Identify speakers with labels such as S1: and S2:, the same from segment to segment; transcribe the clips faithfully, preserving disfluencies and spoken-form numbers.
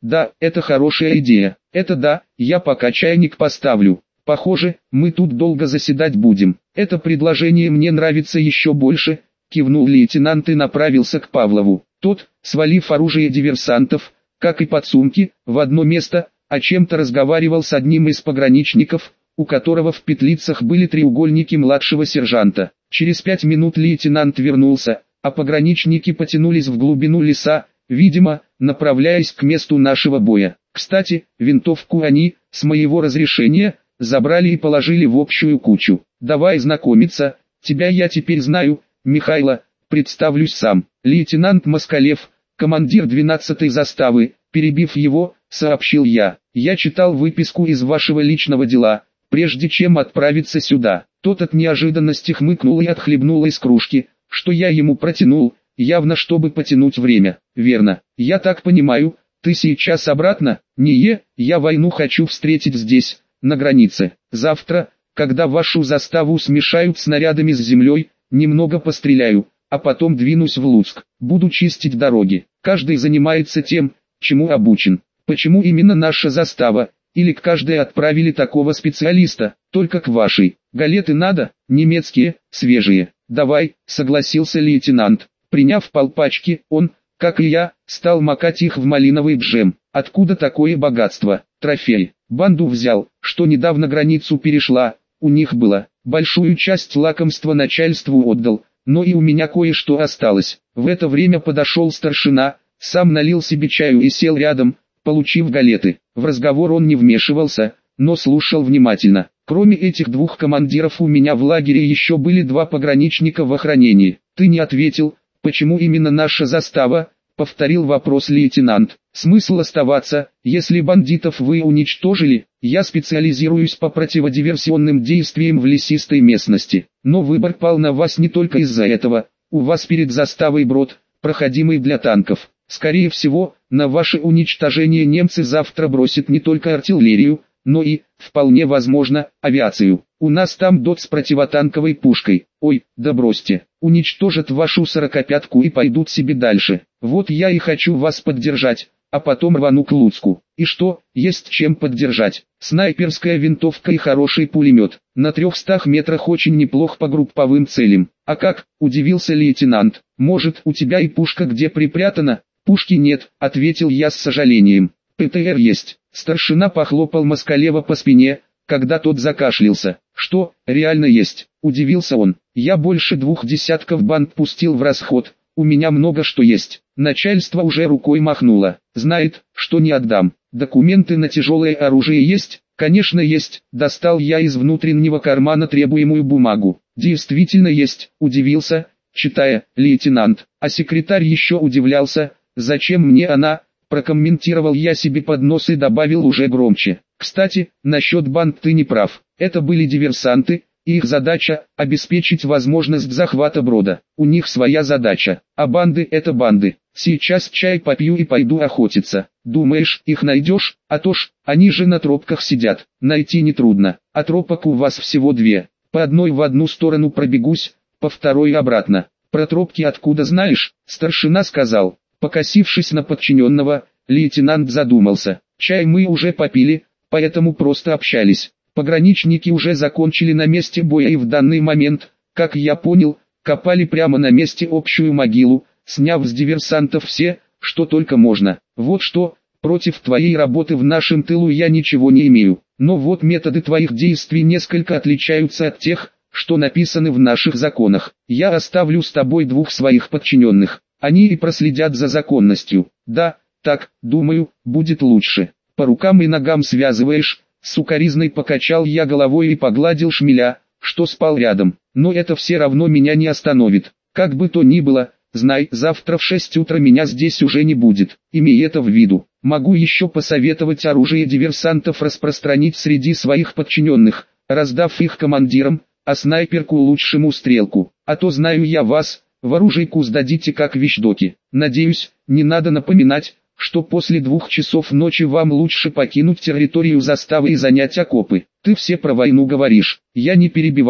S1: Да, это хорошая идея. Это да, я пока чайник поставлю. Похоже, мы тут долго заседать будем. Это предложение мне нравится еще больше, кивнул лейтенант и направился к Павлову. Тот, свалив оружие диверсантов, как и подсумки, в одно место, о чем-то разговаривал с одним из пограничников, у которого в петлицах были треугольники младшего сержанта. Через пять минут лейтенант вернулся, а пограничники потянулись в глубину леса, видимо, направляясь к месту нашего боя. Кстати, винтовку они, с моего разрешения, забрали и положили в общую кучу. Давай знакомиться, тебя я теперь знаю, Михайло, представлюсь сам. Лейтенант Москалев, командир двенадцатой заставы, перебив его, сообщил я. Я читал выписку из вашего личного дела, прежде чем отправиться сюда. Тот от неожиданности хмыкнул и отхлебнул из кружки, что я ему протянул, явно чтобы потянуть время. Верно, я так понимаю, ты сейчас обратно? Не, я войну хочу встретить здесь, на границе. Завтра, когда вашу заставу смешают снарядами с землей, немного постреляю, а потом двинусь в Луцк. Буду чистить дороги. Каждый занимается тем, чему обучен. Почему именно наша застава? Или к каждой отправили такого специалиста, только к вашей? Галеты надо, немецкие, свежие. Давай, согласился лейтенант. Приняв полпачки, он, как и я, стал макать их в малиновый джем. Откуда такое богатство? Трофей. Банду взял, что недавно границу перешла, у них было. Большую часть лакомства начальству отдал, но и у меня кое-что осталось. В это время подошел старшина, сам налил себе чаю и сел рядом, получив галеты. В разговор он не вмешивался, но слушал внимательно. Кроме этих двух командиров у меня в лагере еще были два пограничника в охранении. Ты не ответил, почему именно наша застава? Повторил вопрос лейтенант. Смысл оставаться, если бандитов вы уничтожили? Я специализируюсь по противодиверсионным действиям в лесистой местности. Но выбор пал на вас не только из-за этого. У вас перед заставой брод, проходимый для танков. Скорее всего, на ваше уничтожение немцы завтра бросят не только артиллерию, но и, вполне возможно, авиацию. У нас там ДОТ с противотанковой пушкой. Ой, да бросьте. Уничтожат вашу сорокопятку и пойдут себе дальше. Вот я и хочу вас поддержать, а потом рвану к Луцку. И что, есть чем поддержать? Снайперская винтовка и хороший пулемет. На трехстах метрах очень неплох по групповым целям. А как, удивился лейтенант, может у тебя и пушка где припрятана? Пушки нет, ответил я с сожалением. ПТР есть. Старшина похлопал Москалева по спине, когда тот закашлялся. Что, реально есть? Удивился он. Я больше двух десятков банд пустил в расход, у меня много что есть. Начальство уже рукой махнуло. Знает, что не отдам. Документы на тяжелое оружие есть? Конечно есть. Достал я из внутреннего кармана требуемую бумагу. Действительно есть, удивился, читая, лейтенант. А секретарь еще удивлялся, зачем мне она? Прокомментировал я себе под нос и добавил уже громче. Кстати, насчет банд ты не прав. Это были диверсанты, и их задача – обеспечить возможность захвата брода. У них своя задача, а банды – это банды. Сейчас чай попью и пойду охотиться. Думаешь, их найдешь? А то ж, они же на тропках сидят. Найти нетрудно, а тропок у вас всего две. По одной в одну сторону пробегусь, по второй обратно. Про тропки откуда знаешь? Старшина сказал. Покосившись на подчиненного, лейтенант задумался. Чай мы уже попили, поэтому просто общались. Пограничники уже закончили на месте боя и в данный момент, как я понял, копали прямо на месте общую могилу, сняв с диверсантов все, что только можно. Вот что, против твоей работы в нашем тылу я ничего не имею. Но вот методы твоих действий несколько отличаются от тех, что написаны в наших законах. Я оставлю с тобой двух своих подчиненных. Они и проследят за законностью. Да, так, думаю, будет лучше. По рукам и ногам связываешь. Сукаризной покачал я головой и погладил шмеля, что спал рядом. Но это все равно меня не остановит. Как бы то ни было, знай, завтра в шесть утра меня здесь уже не будет. Имей это в виду. Могу еще посоветовать оружие диверсантов распространить среди своих подчиненных, раздав их командирам, а снайперку лучшему стрелку. А то знаю я вас, в оружейку сдадите как вещдоки. Надеюсь, не надо напоминать, что после двух часов ночи вам лучше покинуть территорию заставы и занять окопы. Ты все про войну говоришь. Я не перебивал,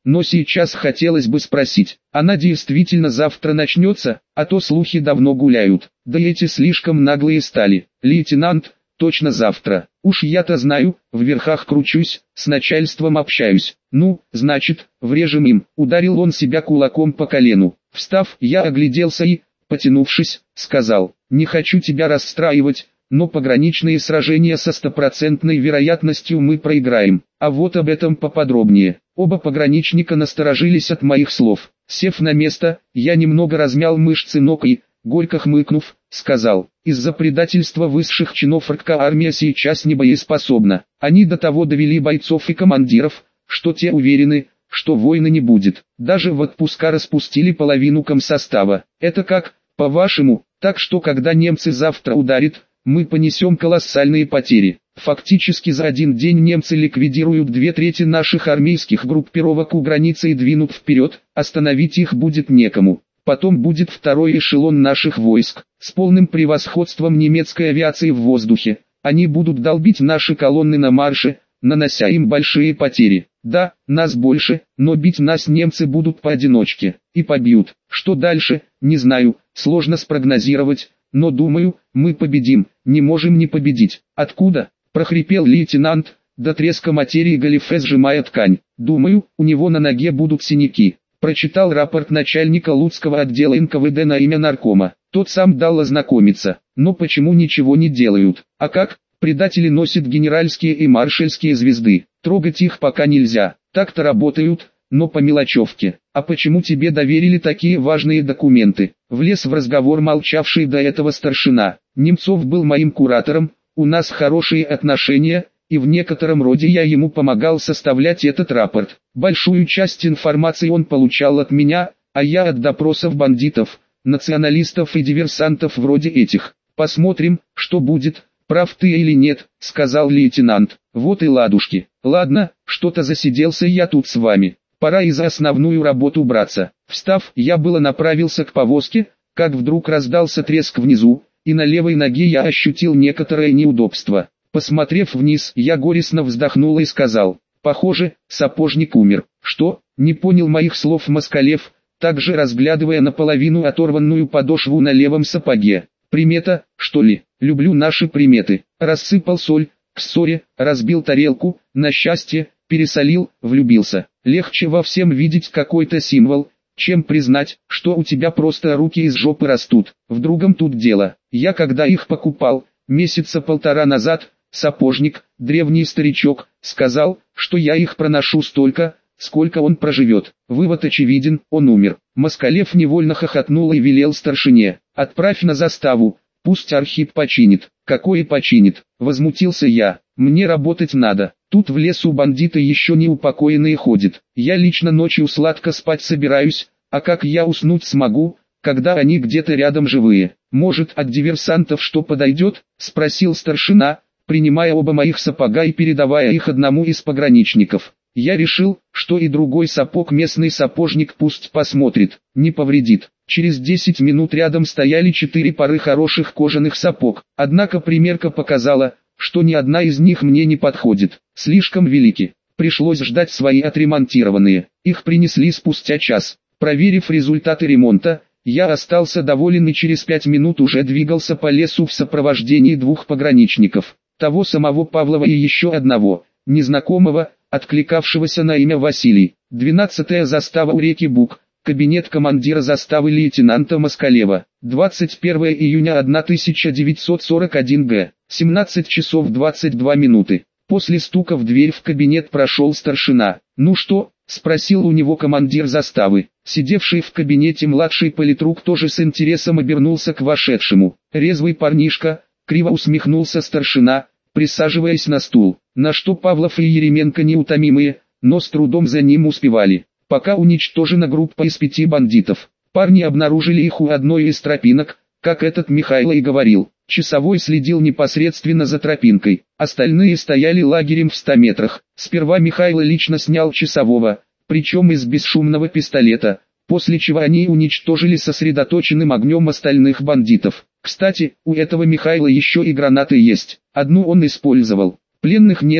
S1: но сейчас хотелось бы спросить, она действительно завтра начнется, а то слухи давно гуляют, да эти слишком наглые стали. Лейтенант, точно завтра, уж я-то знаю, в верхах кручусь, с начальством общаюсь, ну, значит, врежем им. Ударил он себя кулаком по колену. Встав, я огляделся и, потянувшись, сказал, не хочу тебя расстраивать, но пограничные сражения со стопроцентной вероятностью мы проиграем, а вот об этом поподробнее. Оба пограничника насторожились от моих слов. Сев на место, я немного размял мышцы ног и, горько хмыкнув, сказал, из-за предательства высших чинов РККА армия сейчас не боеспособна. Они до того довели бойцов и командиров, что те уверены, что войны не будет. Даже в отпуска распустили половину комсостава. Это как, по-вашему? Так что когда немцы завтра ударят, мы понесем колоссальные потери. Фактически за один день немцы ликвидируют две трети наших армейских группировок у границы и двинут вперед, остановить их будет некому. Потом будет второй эшелон наших войск, с полным превосходством немецкой авиации в воздухе. Они будут долбить наши колонны на марше, нанося им большие потери. Да, нас больше, но бить нас немцы будут поодиночке, и побьют. Что дальше, не знаю, сложно спрогнозировать, но думаю, мы победим, не можем не победить. Откуда? Прохрипел лейтенант, до треска материи галифе сжимая ткань. Думаю, у него на ноге будут синяки. Прочитал рапорт начальника Луцкого отдела эн ка вэ дэ на имя наркома. Тот сам дал ознакомиться. Но почему ничего не делают? А как? Предатели носят генеральские и маршальские звезды. Трогать их пока нельзя. Так-то работают, но по мелочевке. А почему тебе доверили такие важные документы? Влез в разговор молчавший до этого старшина. Немцов был моим куратором, у нас хорошие отношения, и в некотором роде я ему помогал составлять этот рапорт. Большую часть информации он получал от меня, а я от допросов бандитов, националистов и диверсантов вроде этих. Посмотрим, что будет, прав ты или нет, сказал лейтенант. Вот и ладушки. Ладно, что-то засиделся я тут с вами. Пора и за основную работу браться. Встав, я было направился к повозке, как вдруг раздался треск внизу, и на левой ноге я ощутил некоторое неудобство. Посмотрев вниз, я горестно вздохнул и сказал, похоже, сапожник умер. Что? Не понял моих слов Москалев, также разглядывая наполовину оторванную подошву на левом сапоге. Примета, что ли? Люблю наши приметы. Рассыпал соль, к ссоре, разбил тарелку, на счастье, пересолил, влюбился. Легче во всем видеть какой-то символ, чем признать, что у тебя просто руки из жопы растут. В другом тут дело. Я когда их покупал, месяца полтора назад, сапожник, древний старичок, сказал, что я их проношу столько, сколько он проживет. Вывод очевиден, он умер. Москалев невольно хохотнул и велел старшине, отправь на заставу, пусть Архип починит. Какое починит? Возмутился я. Мне работать надо. Тут в лесу бандиты еще не упокоенные ходят. Я лично ночью сладко спать собираюсь, а как я уснуть смогу, когда они где-то рядом живые? Может, от диверсантов что подойдет? Спросил старшина, принимая оба моих сапога и передавая их одному из пограничников. Я решил, что и другой сапог местный сапожник пусть посмотрит, не повредит. Через десять минут рядом стояли четыре пары хороших кожаных сапог, однако примерка показала, что ни одна из них мне не подходит, слишком велики. Пришлось ждать свои отремонтированные, их принесли спустя час. Проверив результаты ремонта, я остался доволен и через пять минут уже двигался по лесу в сопровождении двух пограничников, того самого Павлова и еще одного, незнакомого, откликавшегося на имя Василий. Двенадцатая застава у реки Буг, кабинет командира заставы лейтенанта Москалева, двадцать первое июня тысяча девятьсот сорок один г, семнадцать часов двадцать две минуты. После стука в дверь в кабинет прошел старшина. «Ну что?» — спросил у него командир заставы. Сидевший в кабинете младший политрук тоже с интересом обернулся к вошедшему. «Резвый парнишка», — криво усмехнулся старшина, присаживаясь на стул, на что Павлов и Еременко неутомимые, но с трудом за ним успевали. Пока уничтожена группа из пяти бандитов. Парни обнаружили их у одной из тропинок, как этот Михайло и говорил. Часовой следил непосредственно за тропинкой, остальные стояли лагерем в ста метрах. Сперва Михайло лично снял часового, причем из бесшумного пистолета, после чего они уничтожили сосредоточенным огнем остальных бандитов. Кстати, у этого Михайла еще и гранаты есть, одну он использовал. Пленных нет,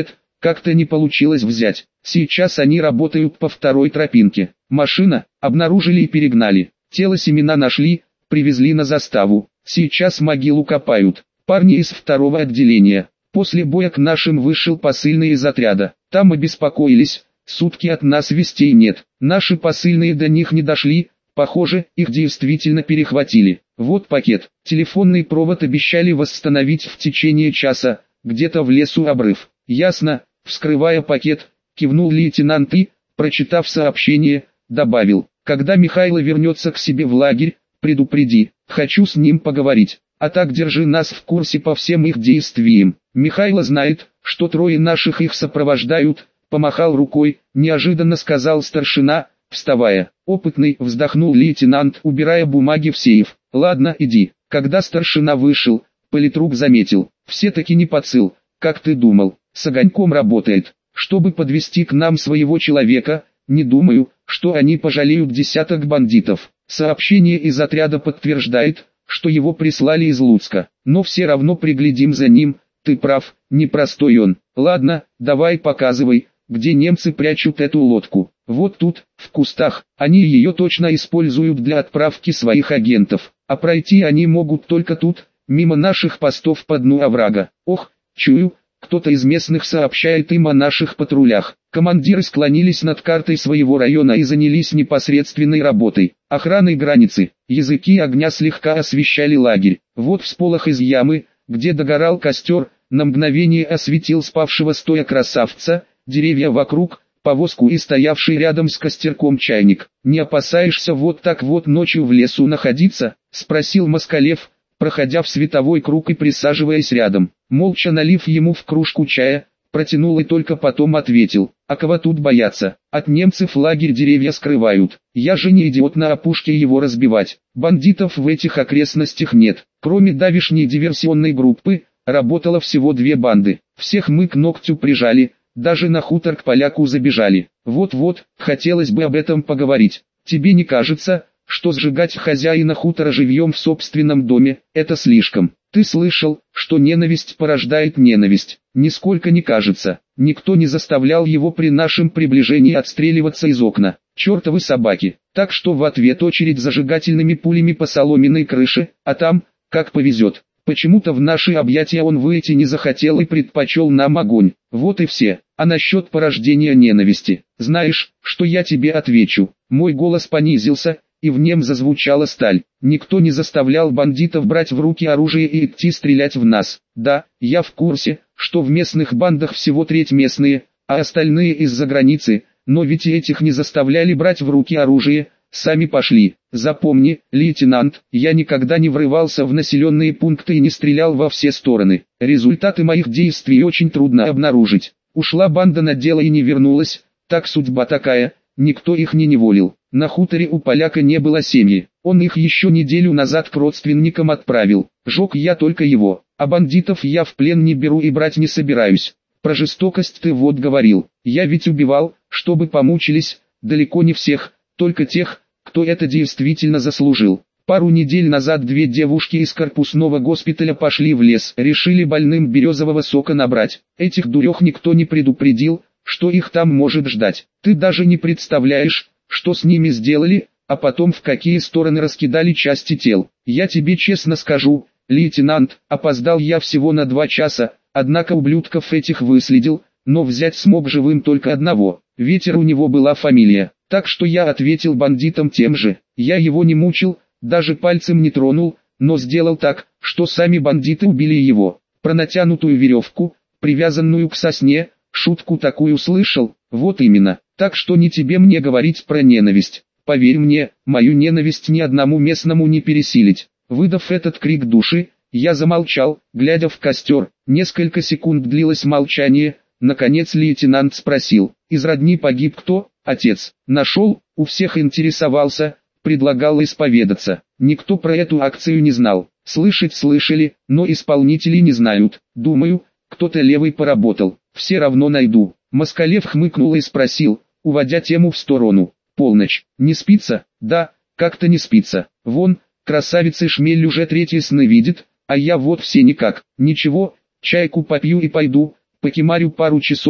S1: как-то не получилось взять. Сейчас они работают по второй тропинке. Машина, обнаружили и перегнали. Тело Семена нашли, привезли на заставу. Сейчас могилу копают. Парни из второго отделения. После боя к нашим вышел посыльный из отряда. Там обеспокоились, сутки от нас вестей нет. Наши посыльные до них не дошли, похоже, их действительно перехватили. Вот пакет. Телефонный провод обещали восстановить в течение часа, где-то в лесу обрыв. Ясно, вскрывая пакет, кивнул лейтенант и, прочитав сообщение, добавил: когда Михайло вернется к себе в лагерь, предупреди, хочу с ним поговорить. А так держи нас в курсе по всем их действиям. Михайло знает, что трое наших их сопровождают, помахал рукой, неожиданно сказал старшина, вставая. Опытный, вздохнул лейтенант, убирая бумаги в сейф. Ладно, иди. Когда старшина вышел, политрук заметил: все-таки не подсыл, как ты думал, с огоньком работает. Чтобы подвести к нам своего человека, не думаю, что они пожалеют десяток бандитов. Сообщение из отряда подтверждает, что его прислали из Луцка, но все равно приглядим за ним. Ты прав, непростой он. Ладно, давай показывай, где немцы прячут эту лодку. Вот тут, в кустах, они ее точно используют для отправки своих агентов, а пройти они могут только тут, мимо наших постов по дну оврага. Ох, чую, кто-то из местных сообщает им о наших патрулях. Командиры склонились над картой своего района и занялись непосредственной работой, охраной границы. Языки огня слегка освещали лагерь. Вот всполох из ямы, где догорал костер, на мгновение осветил спавшего стоя красавца, деревья вокруг, повозку и стоявший рядом с костерком чайник. «Не опасаешься вот так вот ночью в лесу находиться?» — спросил Москалев, проходя в световой круг и присаживаясь рядом. Молча налив ему в кружку чая, протянул и только потом ответил: а кого тут бояться? От немцев лагерь деревья скрывают. Я же не идиот на опушке его разбивать. Бандитов в этих окрестностях нет. Кроме давишней диверсионной группы, работало всего две банды. Всех мы к ногтю прижали, даже на хутор к поляку забежали. Вот-вот, хотелось бы об этом поговорить. Тебе не кажется, что сжигать хозяина хутора живьем в собственном доме – это слишком? Ты слышал, что ненависть порождает ненависть? Нисколько не кажется. Никто не заставлял его при нашем приближении отстреливаться из окна. Чертовы собаки. Так что в ответ очередь зажигательными пулями по соломенной крыше, а там, как повезет. Почему-то в наши объятия он выйти не захотел и предпочел нам огонь. Вот и все. А насчет порождения ненависти, знаешь, что я тебе отвечу? Мой голос понизился, и в нем зазвучала сталь. Никто не заставлял бандитов брать в руки оружие и идти стрелять в нас. Да, я в курсе, что в местных бандах всего треть местные, а остальные из-за границы, но ведь и этих не заставляли брать в руки оружие, сами пошли. Запомни, лейтенант, я никогда не врывался в населенные пункты и не стрелял во все стороны. Результаты моих действий очень трудно обнаружить. Ушла банда на дело и не вернулась, так судьба такая, никто их не неволил. На хуторе у поляка не было семьи, он их еще неделю назад к родственникам отправил. Жег я только его, а бандитов я в плен не беру и брать не собираюсь. Про жестокость ты вот говорил, я ведь убивал, чтобы помучились, далеко не всех, только тех, кто это действительно заслужил. Пару недель назад две девушки из корпусного госпиталя пошли в лес, решили больным березового сока набрать. Этих дурех никто не предупредил, что их там может ждать. Ты даже не представляешь, что с ними сделали, а потом в какие стороны раскидали части тел. Я тебе честно скажу, лейтенант, опоздал я всего на два часа, однако ублюдков этих выследил, но взять смог живым только одного. Ветер у него была фамилия, так что я ответил бандитам тем же. Я его не мучил, даже пальцем не тронул, но сделал так, что сами бандиты убили его. Про натянутую веревку, привязанную к сосне, шутку такую слышал? Вот именно. Так что не тебе мне говорить про ненависть. Поверь мне, мою ненависть ни одному местному не пересилить. Выдав этот крик души, я замолчал, глядя в костер. Несколько секунд длилось молчание. Наконец лейтенант спросил: из родни погиб кто? Отец. Нашел? У всех интересовался, предлагал исповедаться. Никто про эту акцию не знал. Слышать слышали, но исполнители не знают. Думаю, кто-то левый поработал. Все равно найду. Москалев хмыкнул и спросил, уводя тему в сторону: полночь, не спится? Да, как-то не спится. Вон, красавица Шмель уже третьи сны видит, а я вот все никак. Ничего, чайку попью и пойду, покемарю пару часов,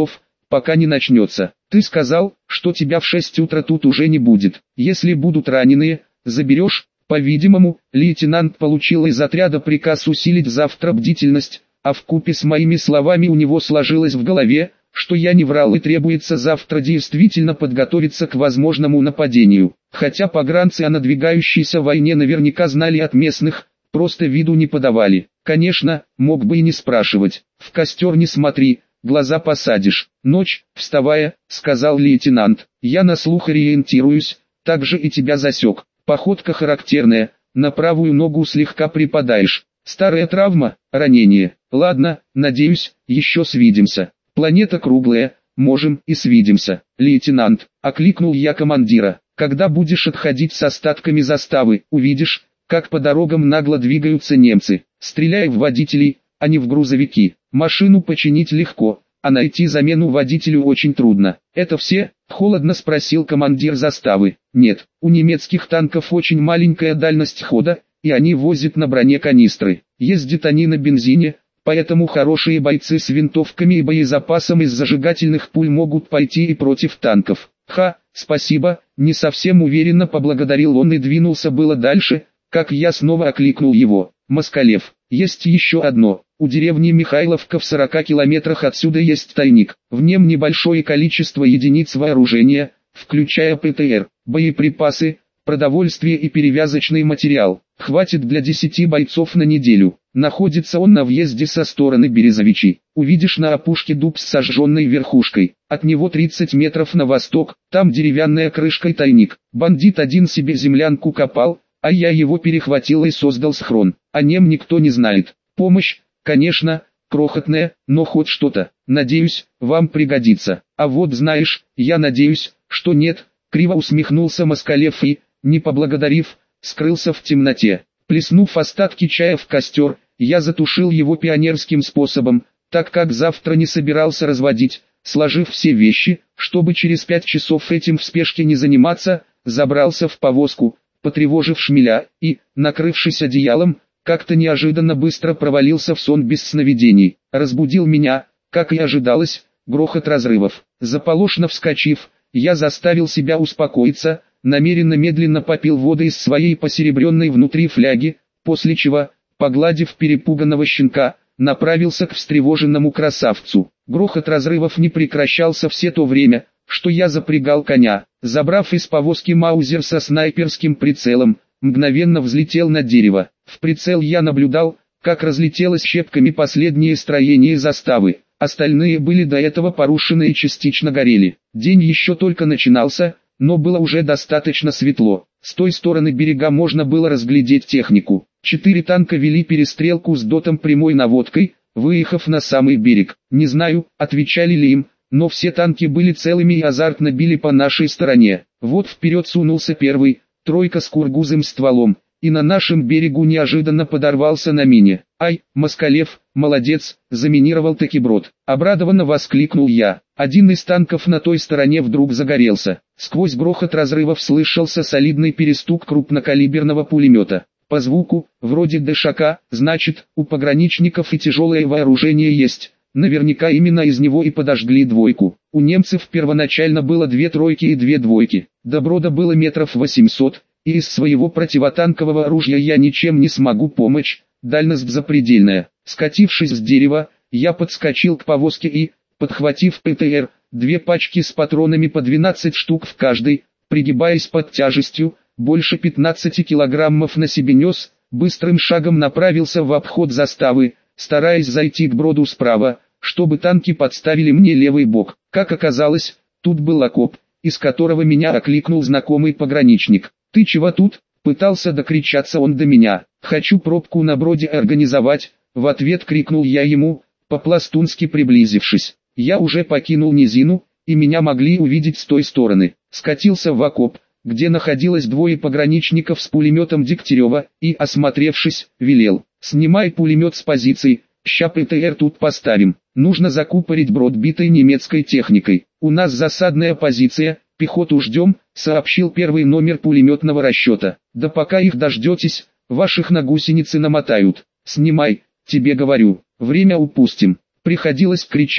S1: пока не начнется. Ты сказал, что тебя в шесть утра тут уже не будет. Если будут раненые, заберешь. По-видимому, лейтенант получил из отряда приказ усилить завтра бдительность, а вкупе с моими словами у него сложилось в голове, что я не врал и требуется завтра действительно подготовиться к возможному нападению. Хотя погранцы о надвигающейся войне наверняка знали от местных, просто виду не подавали. Конечно, мог бы и не спрашивать. В костер не смотри, глаза посадишь. Ночь, вставая, сказал лейтенант, я на слух ориентируюсь, так же и тебя засек. Походка характерная, на правую ногу слегка припадаешь. Старая травма, ранение. Ладно, надеюсь, еще свидимся. Планета круглая, можем и свидимся. Лейтенант, окликнул я командира, когда будешь отходить с остатками заставы, увидишь, как по дорогам нагло двигаются немцы. Стреляй в водителей, а не в грузовики. Машину починить легко, а найти замену водителю очень трудно. Это все? Холодно спросил командир заставы. Нет, у немецких танков очень маленькая дальность хода, и они возят на броне канистры. Ездят они на бензине, поэтому хорошие бойцы с винтовками и боезапасом из зажигательных пуль могут пойти и против танков. Ха, спасибо, не совсем уверенно поблагодарил он и двинулся было дальше, как я снова окликнул его. Москалев, есть еще одно. У деревни Михайловка в сорока километрах отсюда есть тайник. В нем небольшое количество единиц вооружения, включая ПТР, боеприпасы, продовольствие и перевязочный материал. Хватит для десяти бойцов на неделю. Находится он на въезде со стороны Березовичей. Увидишь на опушке дуб с сожженной верхушкой. От него тридцать метров на восток, там деревянная крышка и тайник. Бандит один себе землянку копал, а я его перехватил и создал схрон. О нем никто не знает. Помощь, конечно, крохотная, но хоть что-то. Надеюсь, вам пригодится. А вот знаешь, я надеюсь, что нет. Криво усмехнулся Москалев и, не поблагодарив, скрылся в темноте. Плеснув остатки чая в костер, я затушил его пионерским способом, так как завтра не собирался разводить, сложив все вещи, чтобы через пять часов этим в спешке не заниматься, забрался в повозку, потревожив шмеля, и, накрывшись одеялом, как-то неожиданно быстро провалился в сон без сновидений. Разбудил меня, как и ожидалось, грохот разрывов. Заполошно вскочив, я заставил себя успокоиться, намеренно медленно попил воды из своей посеребренной внутри фляги, после чего, погладив перепуганного щенка, направился к встревоженному красавцу. Грохот разрывов не прекращался все то время, что я запрягал коня. Забрав из повозки маузер со снайперским прицелом, мгновенно взлетел на дерево. В прицел я наблюдал, как разлетелось щепками последнее строение заставы. Остальные были до этого порушены и частично горели. День еще только начинался, но было уже достаточно светло. С той стороны берега можно было разглядеть технику. Четыре танка вели перестрелку с дотом прямой наводкой, выехав на самый берег. Не знаю, отвечали ли им, но все танки были целыми и азартно били по нашей стороне. Вот вперед сунулся первый, тройка с кургузым стволом, и на нашем берегу неожиданно подорвался на мине. «Ай, Москалев, молодец, заминировал таки брод!» Обрадованно воскликнул я. Один из танков на той стороне вдруг загорелся. Сквозь грохот разрывов слышался солидный перестук крупнокалиберного пулемета. По звуку, вроде ДШК, значит, у пограничников и тяжелое вооружение есть. Наверняка именно из него и подожгли двойку. У немцев первоначально было две тройки и две двойки. До брода было метров восемьсот, и из своего противотанкового оружия я ничем не смогу помочь, дальность запредельная. Скатившись с дерева, я подскочил к повозке и, подхватив ПТР, две пачки с патронами по двенадцать штук в каждой, пригибаясь под тяжестью, больше пятнадцати килограммов на себе нес, быстрым шагом направился в обход заставы, стараясь зайти к броду справа, чтобы танки подставили мне левый бок. Как оказалось, тут был окоп, из которого меня окликнул знакомый пограничник. «Ты чего тут?» — пытался докричаться он до меня. «Хочу пробку на броде организовать», — в ответ крикнул я ему, по-пластунски приблизившись. Я уже покинул низину, и меня могли увидеть с той стороны. Скатился в окоп, где находилось двое пограничников с пулеметом Дегтярева, и, осмотревшись, велел: «Снимай пулемет с позиций, ща ПТР тут поставим. Нужно закупорить брод битой немецкой техникой. У нас засадная позиция, пехоту ждем», — сообщил первый номер пулеметного расчета. «Да пока их дождетесь, ваших на гусеницы намотают. Снимай, тебе говорю, время упустим». Приходилось кричать,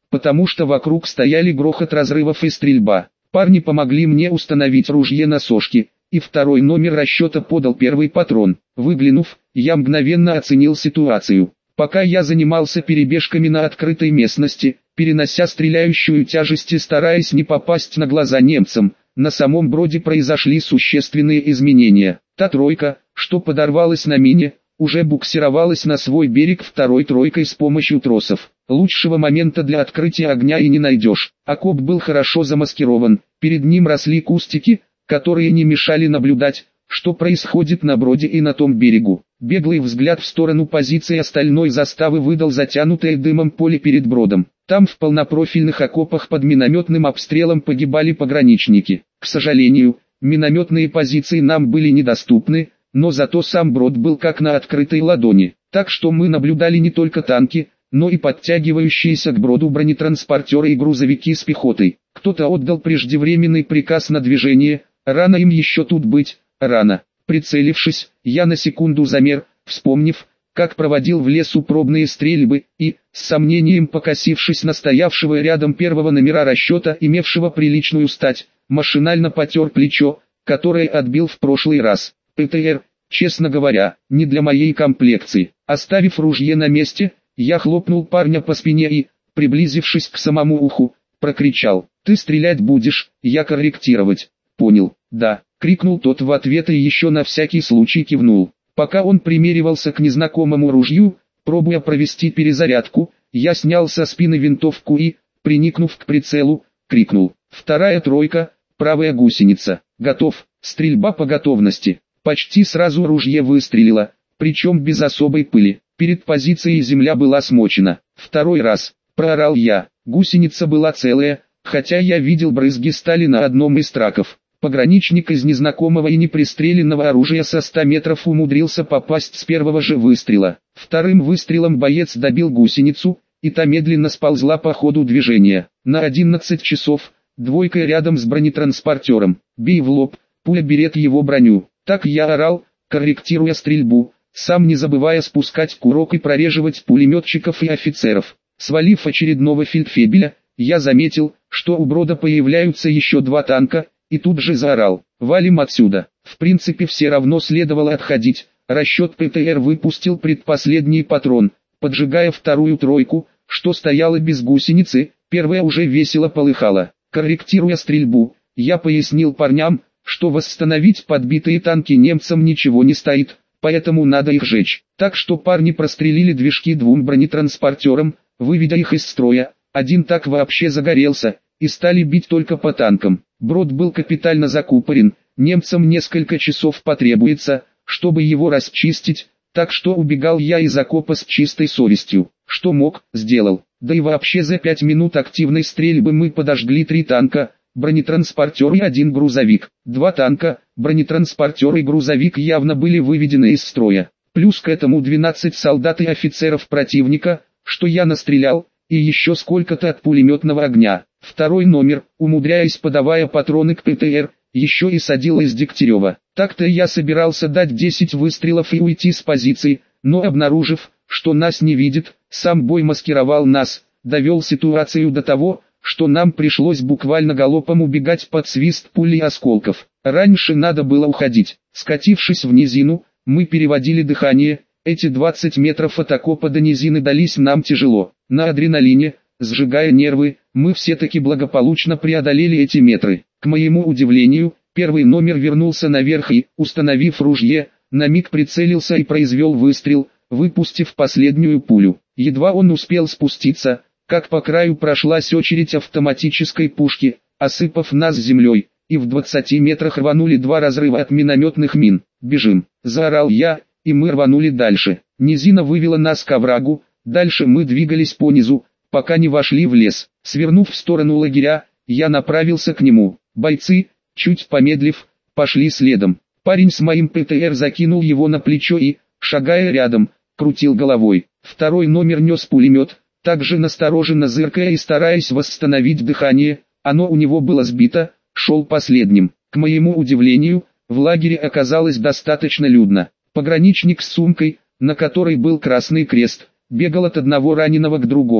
S1: потому что вокруг стояли грохот разрывов и стрельба. Парни помогли мне установить ружье на сошке, и второй номер расчета подал первый патрон. Выглянув, я мгновенно оценил ситуацию. Пока я занимался перебежками на открытой местности, перенося стреляющую тяжесть и стараясь не попасть на глаза немцам, на самом броде произошли существенные изменения. Та тройка, что подорвалась на мине, уже буксировалась на свой берег второй тройкой с помощью тросов. Лучшего момента для открытия огня и не найдешь. Окоп был хорошо замаскирован, перед ним росли кустики, которые не мешали наблюдать, что происходит на броде и на том берегу. Беглый взгляд в сторону позиции остальной заставы выдал затянутое дымом поле перед бродом. Там в полнопрофильных окопах под минометным обстрелом погибали пограничники. К сожалению, минометные позиции нам были недоступны, но зато сам брод был как на открытой ладони. Так что мы наблюдали не только танки, но и подтягивающиеся к броду бронетранспортеры и грузовики с пехотой. Кто-то отдал преждевременный приказ на движение, рано им еще тут быть, рано. Прицелившись, я на секунду замер, вспомнив, как проводил в лесу пробные стрельбы, и, с сомнением покосившись на стоявшего рядом первого номера расчета, имевшего приличную стать, машинально потер плечо, которое отбил в прошлый раз. ПТР, честно говоря, не для моей комплекции. Оставив ружье на месте, я хлопнул парня по спине и, приблизившись к самому уху, прокричал: «Ты стрелять будешь, я корректировать». «Понял, да», — крикнул тот в ответ и еще на всякий случай кивнул. Пока он примеривался к незнакомому ружью, пробуя провести перезарядку, я снял со спины винтовку и, приникнув к прицелу, крикнул: «Вторая тройка, правая гусеница, готов». Стрельба по готовности. Почти сразу ружье выстрелило, причем без особой пыли. Перед позицией земля была смочена. «Второй раз», — проорал я. Гусеница была целая, хотя я видел брызги стали на одном из траков. Пограничник из незнакомого и непристреленного оружия со ста метров умудрился попасть с первого же выстрела. Вторым выстрелом боец добил гусеницу, и та медленно сползла по ходу движения. На одиннадцать часов, двойкой рядом с бронетранспортером. «Бей в лоб, пуля берет его броню». Так я орал, корректируя стрельбу, сам не забывая спускать курок и прореживать пулеметчиков и офицеров. Свалив очередного фельдфебеля, я заметил, что у брода появляются еще два танка, и тут же заорал: «Валим отсюда». В принципе все равно следовало отходить. Расчет ПТР выпустил предпоследний патрон, поджигая вторую тройку, что стояла без гусеницы, первая уже весело полыхала. Корректируя стрельбу, я пояснил парням, что восстановить подбитые танки немцам ничего не стоит, поэтому надо их жечь. Так что парни прострелили движки двум бронетранспортерам, выведя их из строя. Один так вообще загорелся, и стали бить только по танкам. Брод был капитально закупорен, немцам несколько часов потребуется, чтобы его расчистить, так что убегал я из окопа с чистой совестью. Что мог, сделал. Да и вообще за пять минут активной стрельбы мы подожгли три танка, бронетранспортер и один грузовик. Два танка, бронетранспортер и грузовик явно были выведены из строя. Плюс к этому двенадцать солдат и офицеров противника, что я настрелял, и еще сколько-то от пулеметного огня. Второй номер, умудряясь подавая патроны к ПТР, еще и садил из Дегтярева. Так-то я собирался дать десять выстрелов и уйти с позиции, но обнаружив, что нас не видит, сам бой маскировал нас, довел ситуацию до того, что нам пришлось буквально галопом убегать под свист пуль и осколков. Раньше надо было уходить. Скатившись в низину, мы переводили дыхание. Эти двадцать метров от окопа до низины дались нам тяжело. На адреналине, сжигая нервы, мы все-таки благополучно преодолели эти метры. К моему удивлению, первый номер вернулся наверх и, установив ружье, на миг прицелился и произвел выстрел, выпустив последнюю пулю. Едва он успел спуститься, как по краю прошлась очередь автоматической пушки, осыпав нас землей, и в двадцати метрах рванули два разрыва от минометных мин. «Бежим!» – заорал я, и мы рванули дальше. Низина вывела нас к оврагу, дальше мы двигались по низу, пока не вошли в лес. Свернув в сторону лагеря, я направился к нему. Бойцы, чуть помедлив, пошли следом. Парень с моим ПТР закинул его на плечо и, шагая рядом, крутил головой. Второй номер нес пулемет, также настороженно зыркая и стараясь восстановить дыхание, оно у него было сбито, шел последним. К моему удивлению, в лагере оказалось достаточно людно. Пограничник с сумкой, на которой был красный крест, бегал от одного раненого к другому,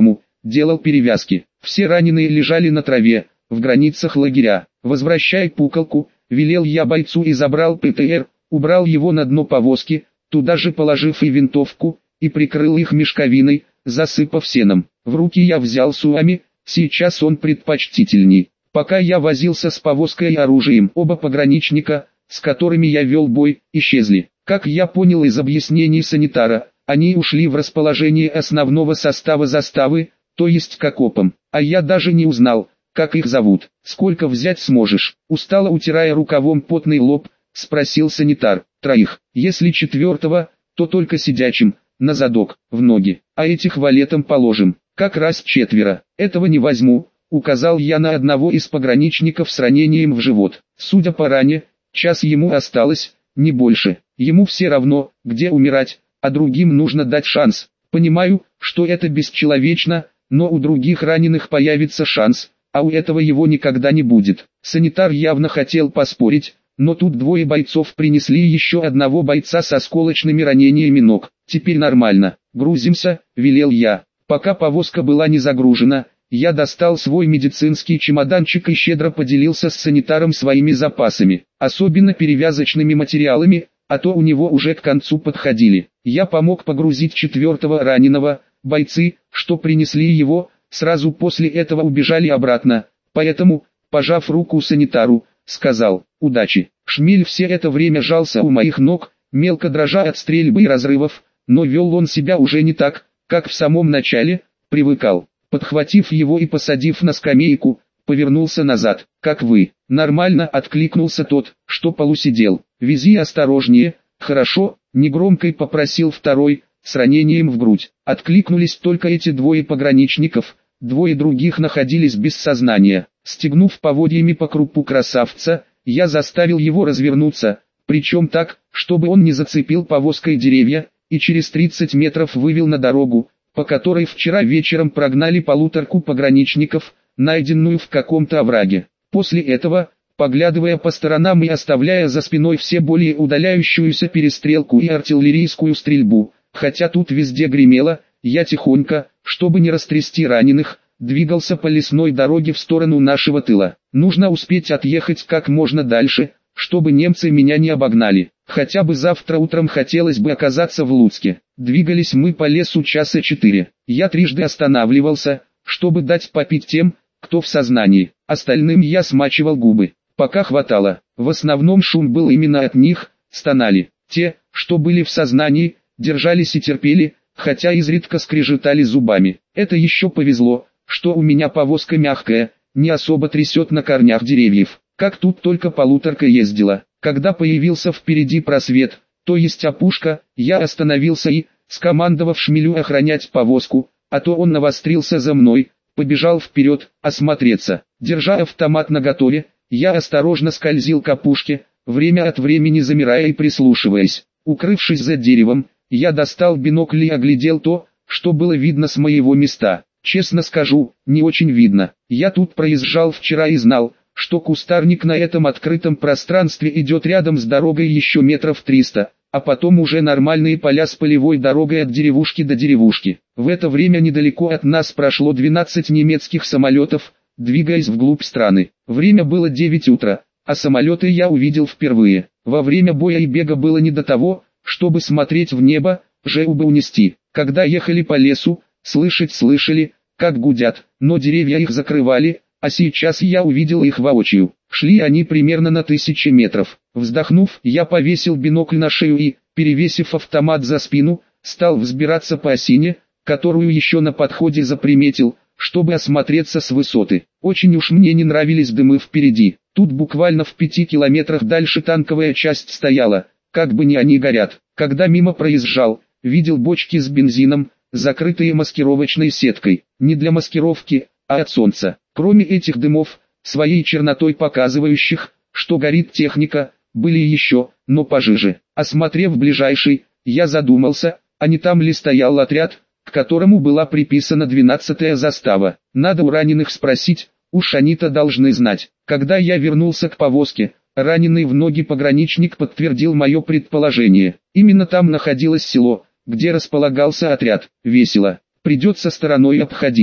S1: делал перевязки. Все раненые лежали на траве, в границах лагеря. «Возвращай пукалку», велел я бойцу и забрал ПТР, убрал его на дно повозки, туда же положив и винтовку, и прикрыл их мешковиной, засыпав сеном. В руки я взял Суами, сейчас он предпочтительней. Пока я возился с повозкой и оружием, оба пограничника, с которыми я вел бой, исчезли. Как я понял из объяснений санитара, они ушли в расположение основного состава заставы, то есть к окопам, а я даже не узнал, как их зовут. «Сколько взять сможешь?» Устало утирая рукавом потный лоб, спросил санитар. «Троих, если четвертого, то только сидячим, на задок, в ноги, а этих валетом положим, как раз четверо, этого не возьму», указал я на одного из пограничников с ранением в живот. Судя по ране, час ему осталось, не больше, ему все равно, где умирать, а другим нужно дать шанс. Понимаю, что это бесчеловечно, но у других раненых появится шанс, а у этого его никогда не будет. Санитар явно хотел поспорить, но тут двое бойцов принесли еще одного бойца с осколочными ранениями ног. «Теперь нормально, грузимся», — велел я. Пока повозка была не загружена, я достал свой медицинский чемоданчик и щедро поделился с санитаром своими запасами, особенно перевязочными материалами, а то у него уже к концу подходили. Я помог погрузить четвертого раненого, бойцы, что принесли его, сразу после этого убежали обратно, поэтому, пожав руку санитару, сказал: «Удачи». Шмель все это время жался у моих ног, мелко дрожа от стрельбы и разрывов, но вел он себя уже не так, как в самом начале, привыкал. Подхватив его и посадив на скамейку, повернулся назад. «Как вы?» «Нормально», — откликнулся тот, что полусидел. «Вези осторожнее». «Хорошо», — негромко попросил второй, с ранением в грудь. Откликнулись только эти двое пограничников, двое других находились без сознания. Стегнув поводьями по крупу красавца, я заставил его развернуться, причем так, чтобы он не зацепил повозкой деревья, и через тридцать метров вывел на дорогу, по которой вчера вечером прогнали полуторку пограничников, найденную в каком-то овраге. После этого, поглядывая по сторонам и оставляя за спиной все более удаляющуюся перестрелку и артиллерийскую стрельбу, хотя тут везде гремело, я тихонько, чтобы не растрясти раненых, двигался по лесной дороге в сторону нашего тыла. Нужно успеть отъехать как можно дальше, чтобы немцы меня не обогнали. Хотя бы завтра утром хотелось бы оказаться в Луцке. Двигались мы по лесу часа четыре. Я трижды останавливался, чтобы дать попить тем, кто в сознании. Остальным я смачивал губы. Пока хватало. В основном шум был именно от них, стонали. Те, что были в сознании, держались и терпели, хотя изредка скрежетали зубами. Это еще повезло, что у меня повозка мягкая, не особо трясет на корнях деревьев. Как тут только полуторка ездила. Когда появился впереди просвет, то есть опушка, я остановился и, скомандовав Шмелю охранять повозку, а то он навострился за мной, побежал вперед, осмотреться. Держа автомат наготове, я осторожно скользил к опушке, время от времени замирая и прислушиваясь. Укрывшись за деревом, я достал бинокль и оглядел то, что было видно с моего места. Честно скажу, не очень видно. Я тут проезжал вчера и знал, что кустарник на этом открытом пространстве идет рядом с дорогой еще метров триста, а потом уже нормальные поля с полевой дорогой от деревушки до деревушки. В это время недалеко от нас прошло двенадцать немецких самолетов, двигаясь вглубь страны. Время было девять утра, а самолеты я увидел впервые. Во время боя и бега было не до того, чтобы смотреть в небо, же бы унести. Когда ехали по лесу, слышать слышали, как гудят, но деревья их закрывали, а сейчас я увидел их воочию. Шли они примерно на тысячи метров. Вздохнув, я повесил бинокль на шею и, перевесив автомат за спину, стал взбираться по осине, которую еще на подходе заприметил, чтобы осмотреться с высоты. Очень уж мне не нравились дымы впереди. Тут буквально в пяти километрах дальше танковая часть стояла, как бы ни они горят. Когда мимо проезжал, видел бочки с бензином, закрытые маскировочной сеткой. Не для маскировки, а от солнца. Кроме этих дымов, своей чернотой показывающих, что горит техника, были еще, но пожиже. Осмотрев ближайший, я задумался, а не там ли стоял отряд, к которому была приписана двенадцатая застава. Надо у раненых спросить, уж они-то должны знать. Когда я вернулся к повозке, раненый в ноги пограничник подтвердил мое предположение. Именно там находилось село, где располагался отряд. Весело. Придется стороной обходить.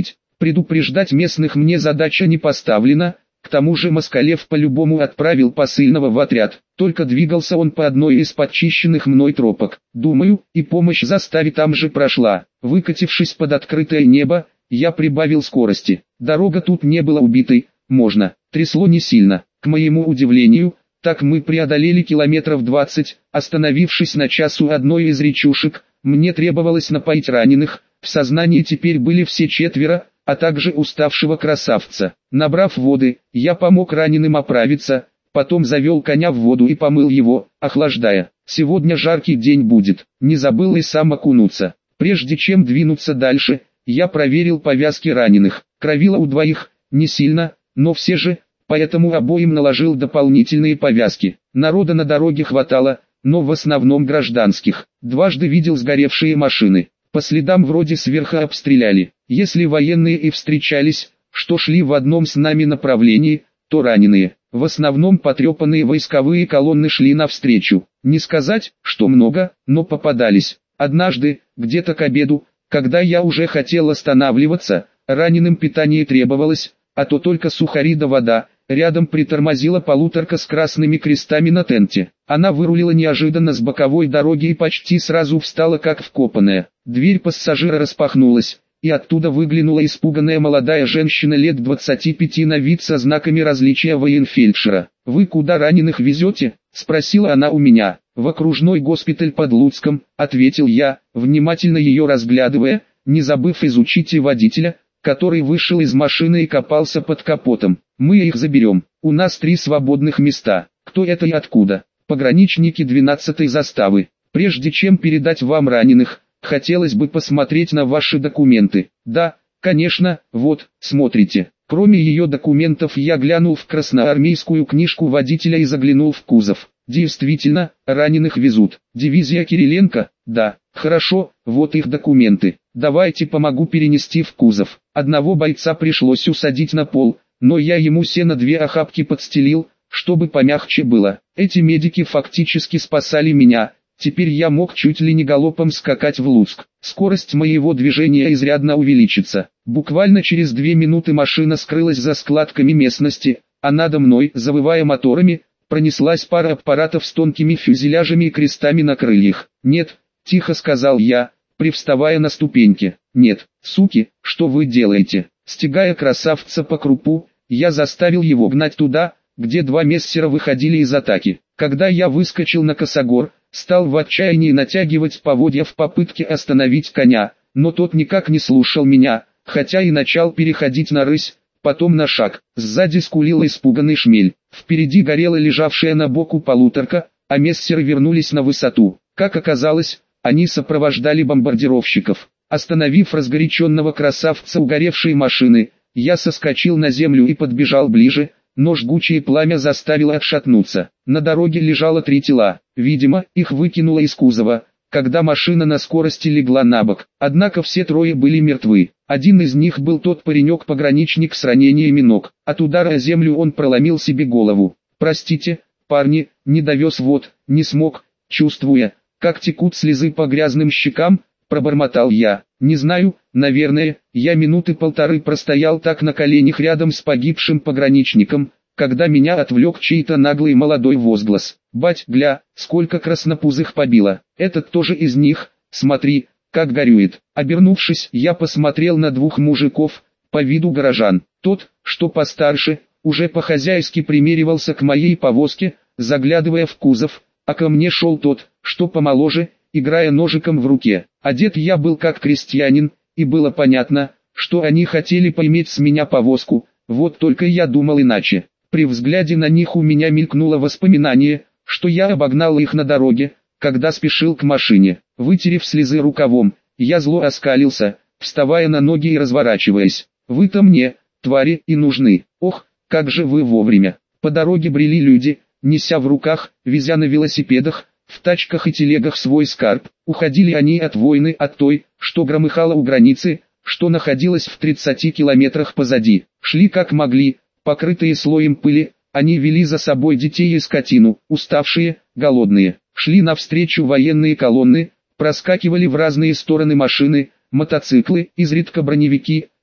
S1: Предупреждать местных мне задача не поставлена, к тому же Москалев по-любому отправил посыльного в отряд, только двигался он по одной из подчищенных мной тропок. Думаю, и помощь заставе там же прошла. Выкатившись под открытое небо, я прибавил скорости. Дорога тут не была убитой, можно, трясло не сильно. К моему удивлению, так мы преодолели километров двадцать, остановившись на часу одной из речушек. Мне требовалось напоить раненых, в сознании теперь были все четверо, а также уставшего красавца. Набрав воды, я помог раненым оправиться, потом завел коня в воду и помыл его, охлаждая. Сегодня жаркий день будет, не забыл и сам окунуться. Прежде чем двинуться дальше, я проверил повязки раненых. Кровило у двоих, не сильно, но все же, поэтому обоим наложил дополнительные повязки. Народа на дороге хватало, но в основном гражданских. Дважды видел сгоревшие машины. По следам вроде сверху обстреляли. Если военные и встречались, что шли в одном с нами направлении, то раненые. В основном потрепанные войсковые колонны шли навстречу. Не сказать, что много, но попадались. Однажды, где-то к обеду, когда я уже хотел останавливаться, раненым питание требовалось, а то только сухари да вода. Рядом притормозила полуторка с красными крестами на тенте. Она вырулила неожиданно с боковой дороги и почти сразу встала как вкопанная. Дверь пассажира распахнулась, и оттуда выглянула испуганная молодая женщина лет двадцати пяти на вид со знаками различия военфельдшера. «Вы куда раненых везете?» – спросила она у меня. «В окружной госпиталь под Луцком», – ответил я, внимательно ее разглядывая, не забыв изучить и водителя, который вышел из машины и копался под капотом. «Мы их заберем. У нас три свободных места. Кто это и откуда?» «Пограничники двенадцатой заставы. Прежде чем передать вам раненых, хотелось бы посмотреть на ваши документы». «Да, конечно, вот, смотрите». Кроме ее документов я глянул в красноармейскую книжку водителя и заглянул в кузов. Действительно, раненых везут. Дивизия Кириленко? Да. Хорошо, вот их документы. Давайте помогу перенести в кузов. Одного бойца пришлось усадить на пол, но я ему сено две охапки подстелил, чтобы помягче было. Эти медики фактически спасали меня. Теперь я мог чуть ли не галопом скакать в Луцк. Скорость моего движения изрядно увеличится. Буквально через две минуты машина скрылась за складками местности, а надо мной, завывая моторами, пронеслась пара аппаратов с тонкими фюзеляжами и крестами на крыльях. «Нет», — тихо сказал я, привставая на ступеньки. «Нет, суки, что вы делаете?» Стягая красавца по крупу, я заставил его гнать туда, где два мессера выходили из атаки. Когда я выскочил на косогор, стал в отчаянии натягивать поводья в попытке остановить коня, но тот никак не слушал меня, хотя и начал переходить на рысь, потом на шаг. Сзади скулил испуганный шмель. Впереди горела лежавшая на боку полуторка, а мессеры вернулись на высоту. Как оказалось, они сопровождали бомбардировщиков. Остановив разгоряченного красавца у горевшей машины, я соскочил на землю и подбежал ближе, но жгучее пламя заставило отшатнуться. На дороге лежало три тела, видимо, их выкинуло из кузова, когда машина на скорости легла на бок. Однако все трое были мертвы. Один из них был тот паренек-пограничник с ранениями ног. От удара о землю он проломил себе голову. «Простите, парни, не довез вот, не смог», чувствуя, как текут слезы по грязным щекам, пробормотал я. «Не знаю, наверное, я минуты полторы простоял так на коленях рядом с погибшим пограничником, когда меня отвлек чей-то наглый молодой возглас. Бать, гля, сколько краснопузых побило. Этот тоже из них, смотри, как горюет». Обернувшись, я посмотрел на двух мужиков, по виду горожан. Тот, что постарше, уже по-хозяйски примеривался к моей повозке, заглядывая в кузов, а ко мне шел тот, что помоложе, играя ножиком в руке. Одет я был как крестьянин, и было понятно, что они хотели поиметь с меня повозку, вот только я думал иначе. При взгляде на них у меня мелькнуло воспоминание, что я обогнал их на дороге, когда спешил к машине. Вытерев слезы рукавом, я зло оскалился, вставая на ноги и разворачиваясь. «Вы-то мне, твари, и нужны. Ох, как же вы вовремя!» По дороге брели люди, неся в руках, везя на велосипедах, в тачках и телегах свой скарб. Уходили они от войны, от той, что громыхала у границы, что находилась в тридцати километрах позади. Шли как могли, покрытые слоем пыли, они вели за собой детей и скотину, уставшие, голодные. Шли навстречу военные колонны, проскакивали в разные стороны машины, мотоциклы, изредка броневики,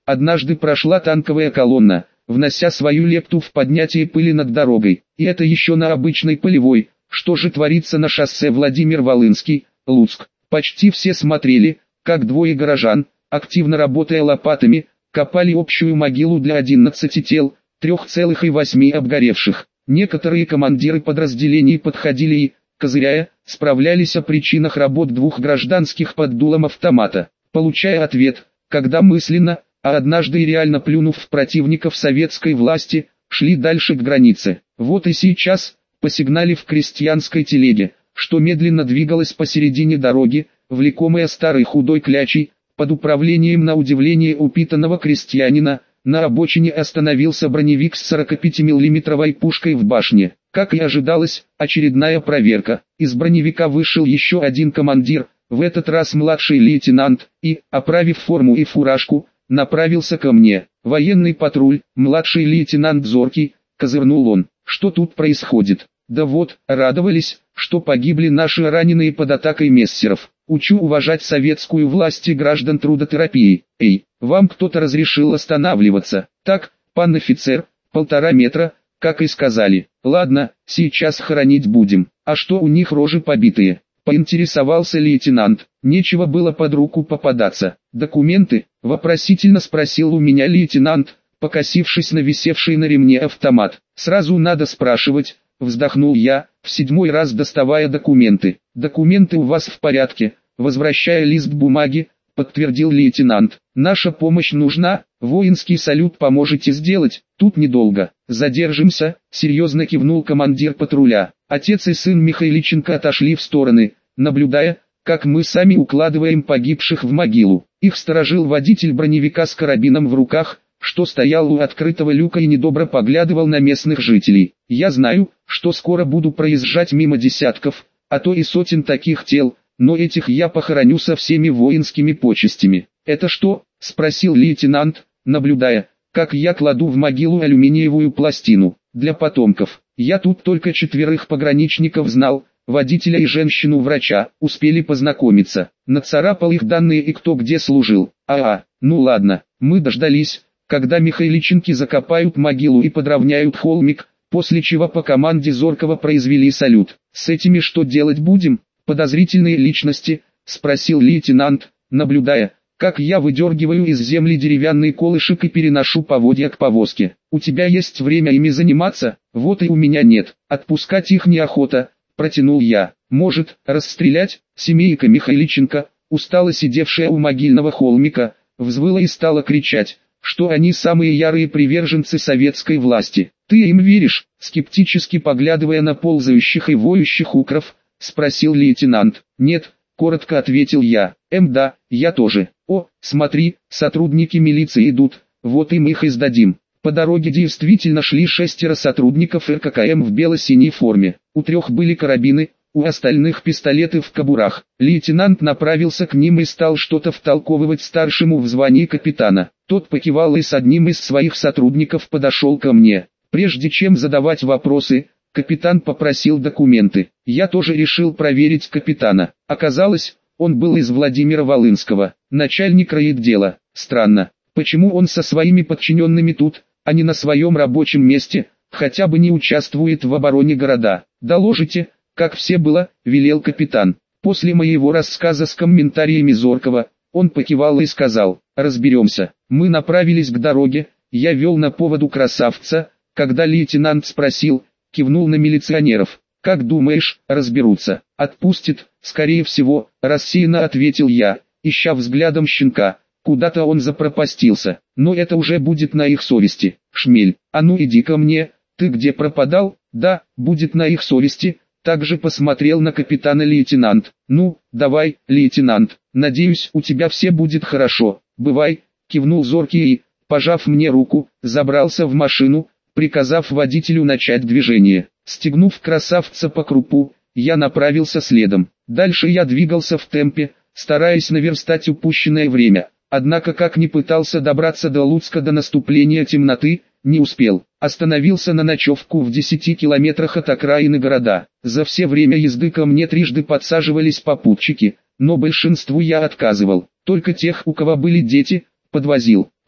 S1: Однажды прошла танковая колонна, внося свою лепту в поднятие пыли над дорогой, и это еще на обычной полевой. Что же творится на шоссе Владимир-Волынский, Луцк? Почти все смотрели, как двое горожан, активно работая лопатами, копали общую могилу для одиннадцати тел, трех целых и восьми обгоревших. Некоторые командиры подразделений подходили и, козыряя, справлялись о причинах работ двух гражданских под дулом автомата, получая ответ, когда мысленно, а однажды и реально плюнув в противников советской власти, шли дальше к границе. Вот и сейчас, посигналив крестьянской телеге, что медленно двигалась посередине дороги, влекомая старой худой клячей, под управлением на удивление упитанного крестьянина, на обочине остановился броневик с сорокапятимиллиметровой пушкой в башне. Как и ожидалось, очередная проверка. Из броневика вышел еще один командир, в этот раз младший лейтенант, и, оправив форму и фуражку, направился ко мне. «Военный патруль, младший лейтенант Зоркий», — козырнул он. «Что тут происходит?» «Да вот, радовались, что погибли наши раненые под атакой мессеров. Учу уважать советскую власть и граждан трудотерапии. Эй, вам кто-то разрешил останавливаться?» «Так, пан офицер, полтора метра, как и сказали. Ладно, сейчас хоронить будем. А что у них рожи побитые?» Поинтересовался лейтенант. Нечего было под руку попадаться. «Документы?» — вопросительно спросил у меня лейтенант, покосившись на висевший на ремне автомат. «Сразу надо спрашивать», — вздохнул я, в седьмой раз доставая документы. «Документы у вас в порядке», — возвращая лист бумаги, подтвердил лейтенант. «Наша помощь нужна, воинский салют поможете сделать, тут недолго. Задержимся», — серьезно кивнул командир патруля. Отец и сын Михайличенко отошли в стороны, наблюдая, как мы сами укладываем погибших в могилу. Их сторожил водитель броневика с карабином в руках, что стоял у открытого люка и недобро поглядывал на местных жителей. «Я знаю, что скоро буду проезжать мимо десятков, а то и сотен таких тел, но этих я похороню со всеми воинскими почестями». «Это что?» — спросил лейтенант, наблюдая, как я кладу в могилу алюминиевую пластину. «Для потомков. Я тут только четверых пограничников знал, водителя и женщину-врача, успели познакомиться. Нацарапал их данные и кто где служил. А-а, ну ладно, мы дождались, когда Михайличенки закопают могилу и подровняют холмик, после чего по команде Зоркого произвели салют. С этими что делать будем? Подозрительные личности?» — спросил лейтенант, наблюдая, как я выдергиваю из земли деревянный колышек и переношу поводья к повозке. «У тебя есть время ими заниматься?» «Вот и у меня нет, отпускать их неохота», — протянул я. «Может, расстрелять?» Семейка Михайличенко, устало сидевшая у могильного холмика, взвыла и стала кричать, что они самые ярые приверженцы советской власти. «Ты им веришь?» — скептически поглядывая на ползающих и воющих укров, спросил лейтенант. «Нет», — коротко ответил я. «Эм да, я тоже. О, смотри, сотрудники милиции идут, вот им их и сдадим». По дороге действительно шли шестеро сотрудников эр ка ка эм в бело-синей форме. У трех были карабины, у остальных пистолеты в кобурах. Лейтенант направился к ним и стал что-то втолковывать старшему в звании капитана. Тот покивал и с одним из своих сотрудников подошел ко мне. Прежде чем задавать вопросы, капитан попросил документы. Я тоже решил проверить капитана. Оказалось, он был из Владимира-Волынского, начальник райотдела. Странно, почему он со своими подчиненными тут, а не на своем рабочем месте, хотя бы не участвует в обороне города. «Доложите, как все было», — велел капитан. После моего рассказа с комментариями Зоркого, он покивал и сказал: «Разберемся». Мы направились к дороге, я вел на поводу красавца, когда лейтенант спросил, кивнул на милиционеров: «Как думаешь, разберутся?» «Отпустит, скорее всего», — рассеянно ответил я, ища взглядом щенка. Куда-то он запропастился, но это уже будет на их совести. «Шмель, а ну иди ко мне, ты где пропадал?» «Да, будет на их совести», — также посмотрел на капитана лейтенант. «Ну, давай, лейтенант, надеюсь, у тебя все будет хорошо. Бывай», — кивнул Зоркий и, пожав мне руку, забрался в машину, приказав водителю начать движение. Стегнув красавца по крупу, я направился следом. Дальше я двигался в темпе, стараясь наверстать упущенное время. Однако как ни пытался добраться до Луцка до наступления темноты, не успел. Остановился на ночевку в десяти километрах от окраины города. За все время езды ко мне трижды подсаживались попутчики, но большинству я отказывал. Только тех, у кого были дети, подвозил.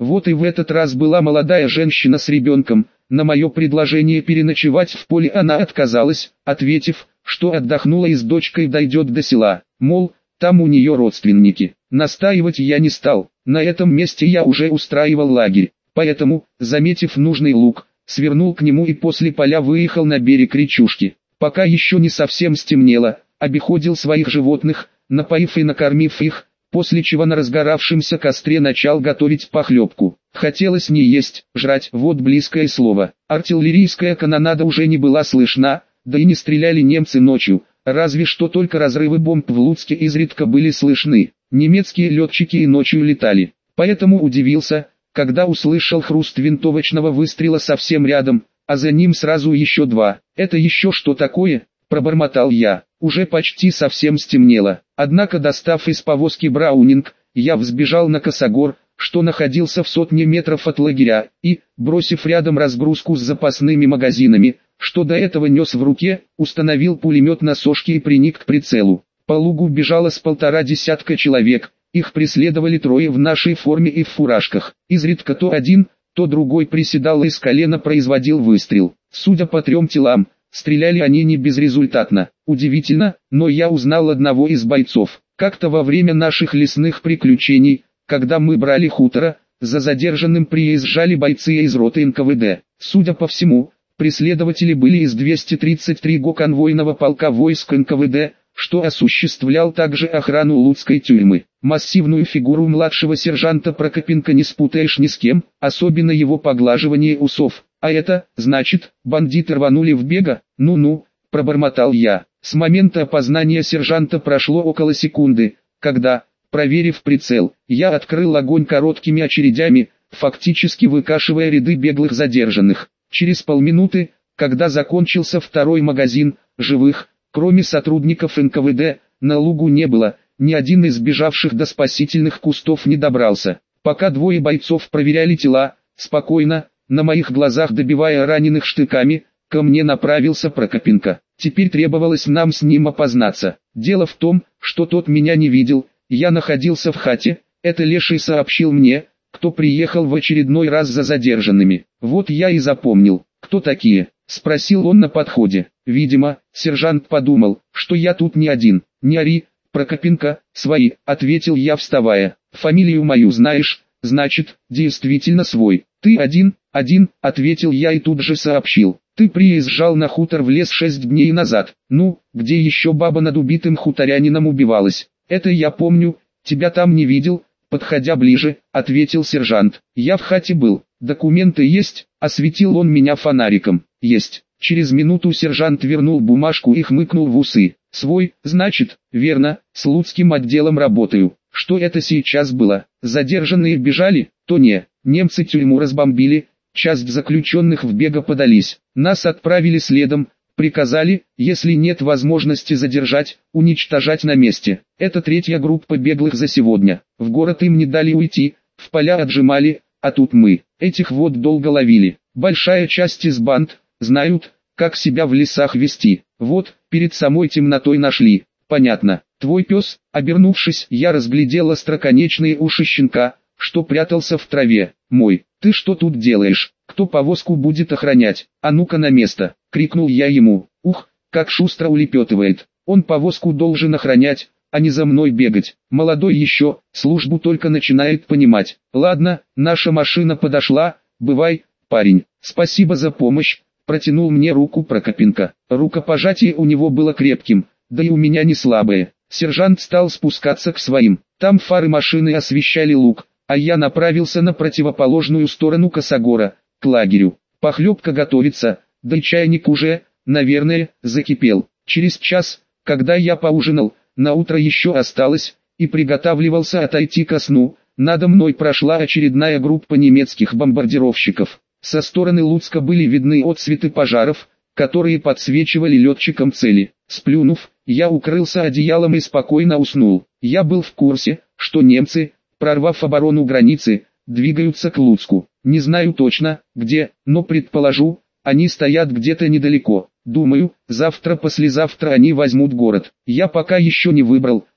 S1: Вот и в этот раз была молодая женщина с ребенком. На мое предложение переночевать в поле она отказалась, ответив, что отдохнула и с дочкой дойдет до села, мол, там у нее родственники. Настаивать я не стал, на этом месте я уже устраивал лагерь, поэтому, заметив нужный луг, свернул к нему и после поля выехал на берег речушки. Пока еще не совсем стемнело, обиходил своих животных, напоив и накормив их, после чего на разгоравшемся костре начал готовить похлебку. Хотелось не есть, жрать, вот близкое слово. Артиллерийская канонада уже не была слышна, да и не стреляли немцы ночью, разве что только разрывы бомб в Луцке изредка были слышны. Немецкие летчики и ночью летали. Поэтому удивился, когда услышал хруст винтовочного выстрела совсем рядом, а за ним сразу еще два. «Это еще что такое?» – пробормотал я. Уже почти совсем стемнело. Однако, достав из повозки Браунинг, я взбежал на косогор, что находился в сотне метров от лагеря, и, бросив рядом разгрузку с запасными магазинами, что до этого нес в руке, установил пулемет на сошке и приник к прицелу. По лугу бежало с полтора десятка человек, их преследовали трое в нашей форме и в фуражках. Изредка то один, то другой приседал и с колена производил выстрел. Судя по трем телам, стреляли они не безрезультатно. Удивительно, но я узнал одного из бойцов. Как-то во время наших лесных приключений, когда мы брали хутора, за задержанным приезжали бойцы из роты эн ка вэ дэ. Судя по всему, преследователи были из двухсот тридцать третьего конвойного полка войск эн ка вэ дэ, что осуществлял также охрану Луцкой тюрьмы. Массивную фигуру младшего сержанта Прокопенко не спутаешь ни с кем, особенно его поглаживание усов. А это, значит, бандиты рванули в бега? Ну-ну, пробормотал я. С момента опознания сержанта прошло около секунды, когда, проверив прицел, я открыл огонь короткими очередями, фактически выкашивая ряды беглых задержанных. Через полминуты, когда закончился второй магазин, живых, кроме сотрудников эн ка вэ дэ, на лугу не было, ни один из бежавших до спасительных кустов не добрался. Пока двое бойцов проверяли тела, спокойно, на моих глазах добивая раненых штыками, ко мне направился Прокопенко. Теперь требовалось нам с ним опознаться. Дело в том, что тот меня не видел, я находился в хате, это Леший сообщил мне, кто приехал в очередной раз за задержанными. Вот я и запомнил, кто такие, спросил он на подходе. Видимо, сержант подумал, что я тут не один. Не ори, Прокопенко, свои, ответил я, вставая. Фамилию мою знаешь, значит, действительно свой. Ты один, один, ответил я и тут же сообщил. Ты приезжал на хутор в лес шесть дней назад. Ну, где еще баба над убитым хуторянином убивалась? Это я помню, тебя там не видел. Подходя ближе, ответил сержант. Я в хате был. Документы есть? Осветил он меня фонариком. Есть. Через минуту сержант вернул бумажку и хмыкнул в усы. Свой, значит, верно, с Луцким отделом работаю. Что это сейчас было? Задержанные бежали? То не, немцы тюрьму разбомбили, часть заключенных в бега подались. Нас отправили следом, приказали, если нет возможности задержать, уничтожать на месте. Это третья группа беглых за сегодня. В город им не дали уйти, в поля отжимали, а тут мы. Этих вот долго ловили. Большая часть из банд знают, как себя в лесах вести. Вот, перед самой темнотой нашли. Понятно. Твой пес, обернувшись, я разглядел остроконечные уши щенка, что прятался в траве. Мой, ты что тут делаешь? Кто повозку будет охранять? А ну-ка на место, крикнул я ему. Ух, как шустро улепетывает. Он повозку должен охранять, а не за мной бегать. Молодой еще, службу только начинает понимать. Ладно, наша машина подошла, бывай, парень. Спасибо за помощь, протянул мне руку Прокопенко. Рукопожатие у него было крепким, да и у меня не слабое. Сержант стал спускаться к своим. Там фары машины освещали луг, а я направился на противоположную сторону косогора, к лагерю. Похлебка готовится, да и чайник уже, наверное, закипел. Через час, когда я поужинал, на утро еще осталось, и приготавливался отойти ко сну, надо мной прошла очередная группа немецких бомбардировщиков. Со стороны Луцка были видны отсветы пожаров, которые подсвечивали летчикам цели. Сплюнув, я укрылся одеялом и спокойно уснул. Я был в курсе, что немцы, прорвав оборону границы, двигаются к Луцку. Не знаю точно, где, но предположу, они стоят где-то недалеко. Думаю, завтра-послезавтра они возьмут город. Я пока еще не выбрал,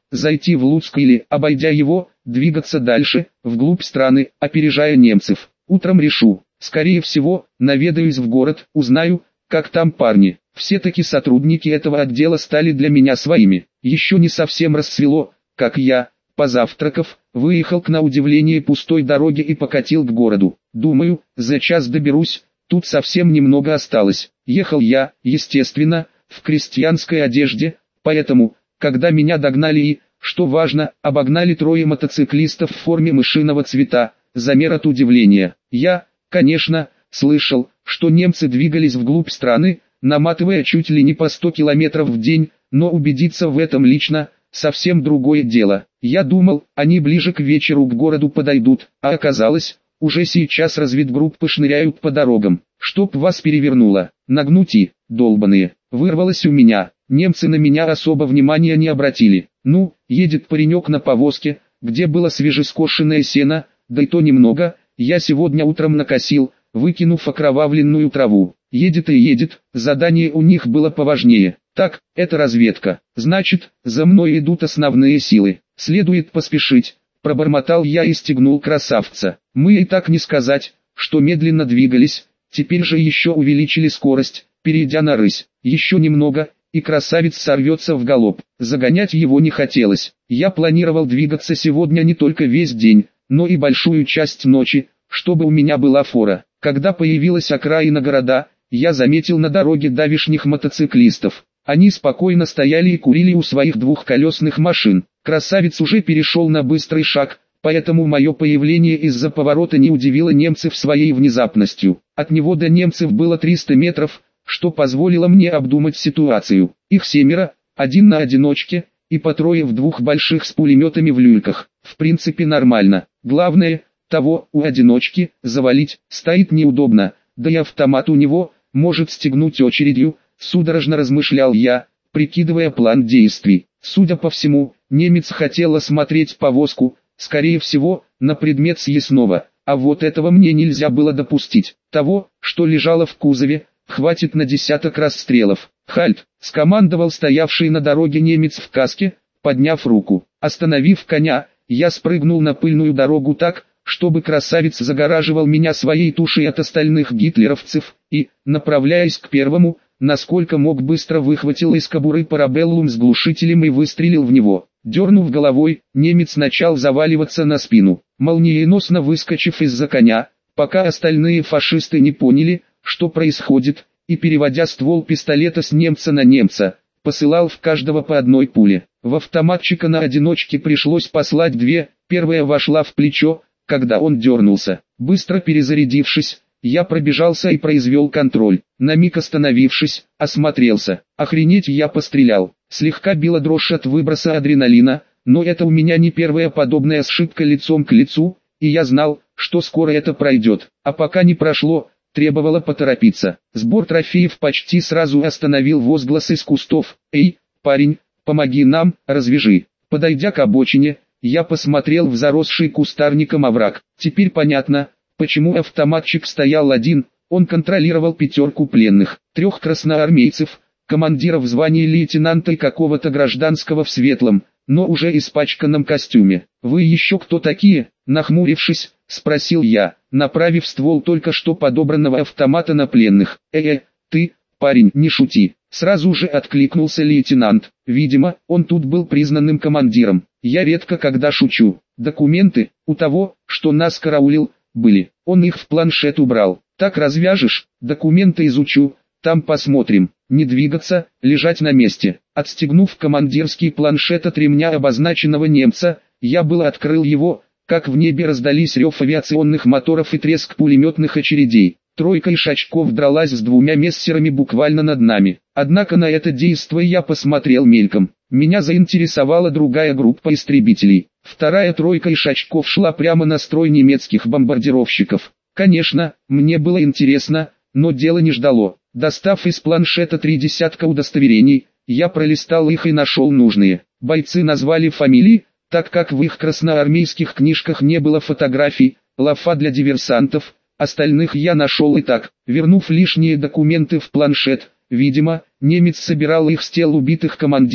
S1: зайти в Луцк или, обойдя его, двигаться дальше, вглубь страны, опережая немцев. Утром решу. Скорее всего, наведаюсь в город, узнаю, как там парни. Все-таки сотрудники этого отдела стали для меня своими. Еще не совсем рассвело, как я, позавтракав, выехал к на удивление пустой дороге и покатил к городу. Думаю, за час доберусь, тут совсем немного осталось. Ехал я, естественно, в крестьянской одежде, поэтому, когда меня догнали и, что важно, обогнали трое мотоциклистов в форме мышиного цвета, замер от удивления. Я, конечно, слышал, что немцы двигались вглубь страны, наматывая чуть ли не по сто километров в день, но убедиться в этом лично – совсем другое дело. Я думал, они ближе к вечеру к городу подойдут, а оказалось, уже сейчас разведгруппы шныряют по дорогам. Чтоб вас перевернуло, нагнуть и, долбаные, вырвалось у меня. Немцы на меня особо внимания не обратили. Ну, едет паренек на повозке, где было свежескошенное сено, да и то немного, я сегодня утром накосил, выкинув окровавленную траву. Едет и едет, задание у них было поважнее. Так, это разведка, значит, за мной идут основные силы. Следует поспешить, пробормотал я и стегнул красавца. Мы и так не сказать, что медленно двигались, теперь же еще увеличили скорость, перейдя на рысь. Еще немного, и красавец сорвется в галоп. Загонять его не хотелось. Я планировал двигаться сегодня не только весь день, но и большую часть ночи, чтобы у меня была фора. Когда появилась окраина города, я заметил на дороге давишних мотоциклистов. Они спокойно стояли и курили у своих двухколесных машин. Красавец уже перешел на быстрый шаг, поэтому мое появление из-за поворота не удивило немцев своей внезапностью. От него до немцев было триста метров, что позволило мне обдумать ситуацию. Их семеро, один на одиночке, и по трое в двух больших с пулеметами в люльках. В принципе нормально. Главное, того у одиночки завалить стоит неудобно, да и автомат у него может стегнуть очередью, судорожно размышлял я, прикидывая план действий. Судя по всему, немец хотел осмотреть повозку, скорее всего, на предмет съестного, а вот этого мне нельзя было допустить. Того, что лежало в кузове, хватит на десяток расстрелов. «Хальт!» — скомандовал стоявший на дороге немец в каске, подняв руку. Остановив коня, я спрыгнул на пыльную дорогу так, чтобы красавец загораживал меня своей тушей от остальных гитлеровцев, и, направляясь к первому, насколько мог быстро выхватил из кобуры парабеллум с глушителем и выстрелил в него. Дернув головой, немец начал заваливаться на спину. Молниеносно выскочив из-за коня, пока остальные фашисты не поняли, что происходит, и переводя ствол пистолета с немца на немца, посылал в каждого по одной пуле. В автоматчика на одиночке пришлось послать две, первая вошла в плечо, когда он дернулся. Быстро перезарядившись, я пробежался и произвел контроль. На миг остановившись, осмотрелся. Охренеть, я пострелял. Слегка била дрожь от выброса адреналина, но это у меня не первая подобная ошибка лицом к лицу, и я знал, что скоро это пройдет. А пока не прошло, требовало поторопиться. Сбор трофеев почти сразу остановил возглас из кустов. «Эй, парень, помоги нам, развяжи». Подойдя к обочине, я посмотрел в заросший кустарником овраг. Теперь понятно, почему автоматчик стоял один. Он контролировал пятерку пленных, трех красноармейцев, командира в звании лейтенанта и какого-то гражданского в светлом, но уже испачканном костюме. «Вы еще кто такие?» — нахмурившись, спросил я, направив ствол только что подобранного автомата на пленных. «Э-э, ты, парень, не шути!» Сразу же откликнулся лейтенант. Видимо, он тут был признанным командиром. Я редко когда шучу. Документы, у того, что нас караулил, были. Он их в планшет убрал. Так развяжешь, документы изучу, там посмотрим. Не двигаться, лежать на месте. Отстегнув командирский планшет от ремня обозначенного немца, я было открыл его, как в небе раздались рев авиационных моторов и треск пулеметных очередей. Тройка ишачков дралась с двумя мессерами буквально над нами. Однако на это действие я посмотрел мельком. Меня заинтересовала другая группа истребителей. Вторая тройка ишачков шла прямо на строй немецких бомбардировщиков. Конечно, мне было интересно, но дело не ждало. Достав из планшета три десятка удостоверений, я пролистал их и нашел нужные. Бойцы назвали фамилии, так как в их красноармейских книжках не было фотографий, лафа для диверсантов. Остальных я нашел и так. Вернув лишние документы в планшет, видимо, немец собирал их с тел убитых командиров,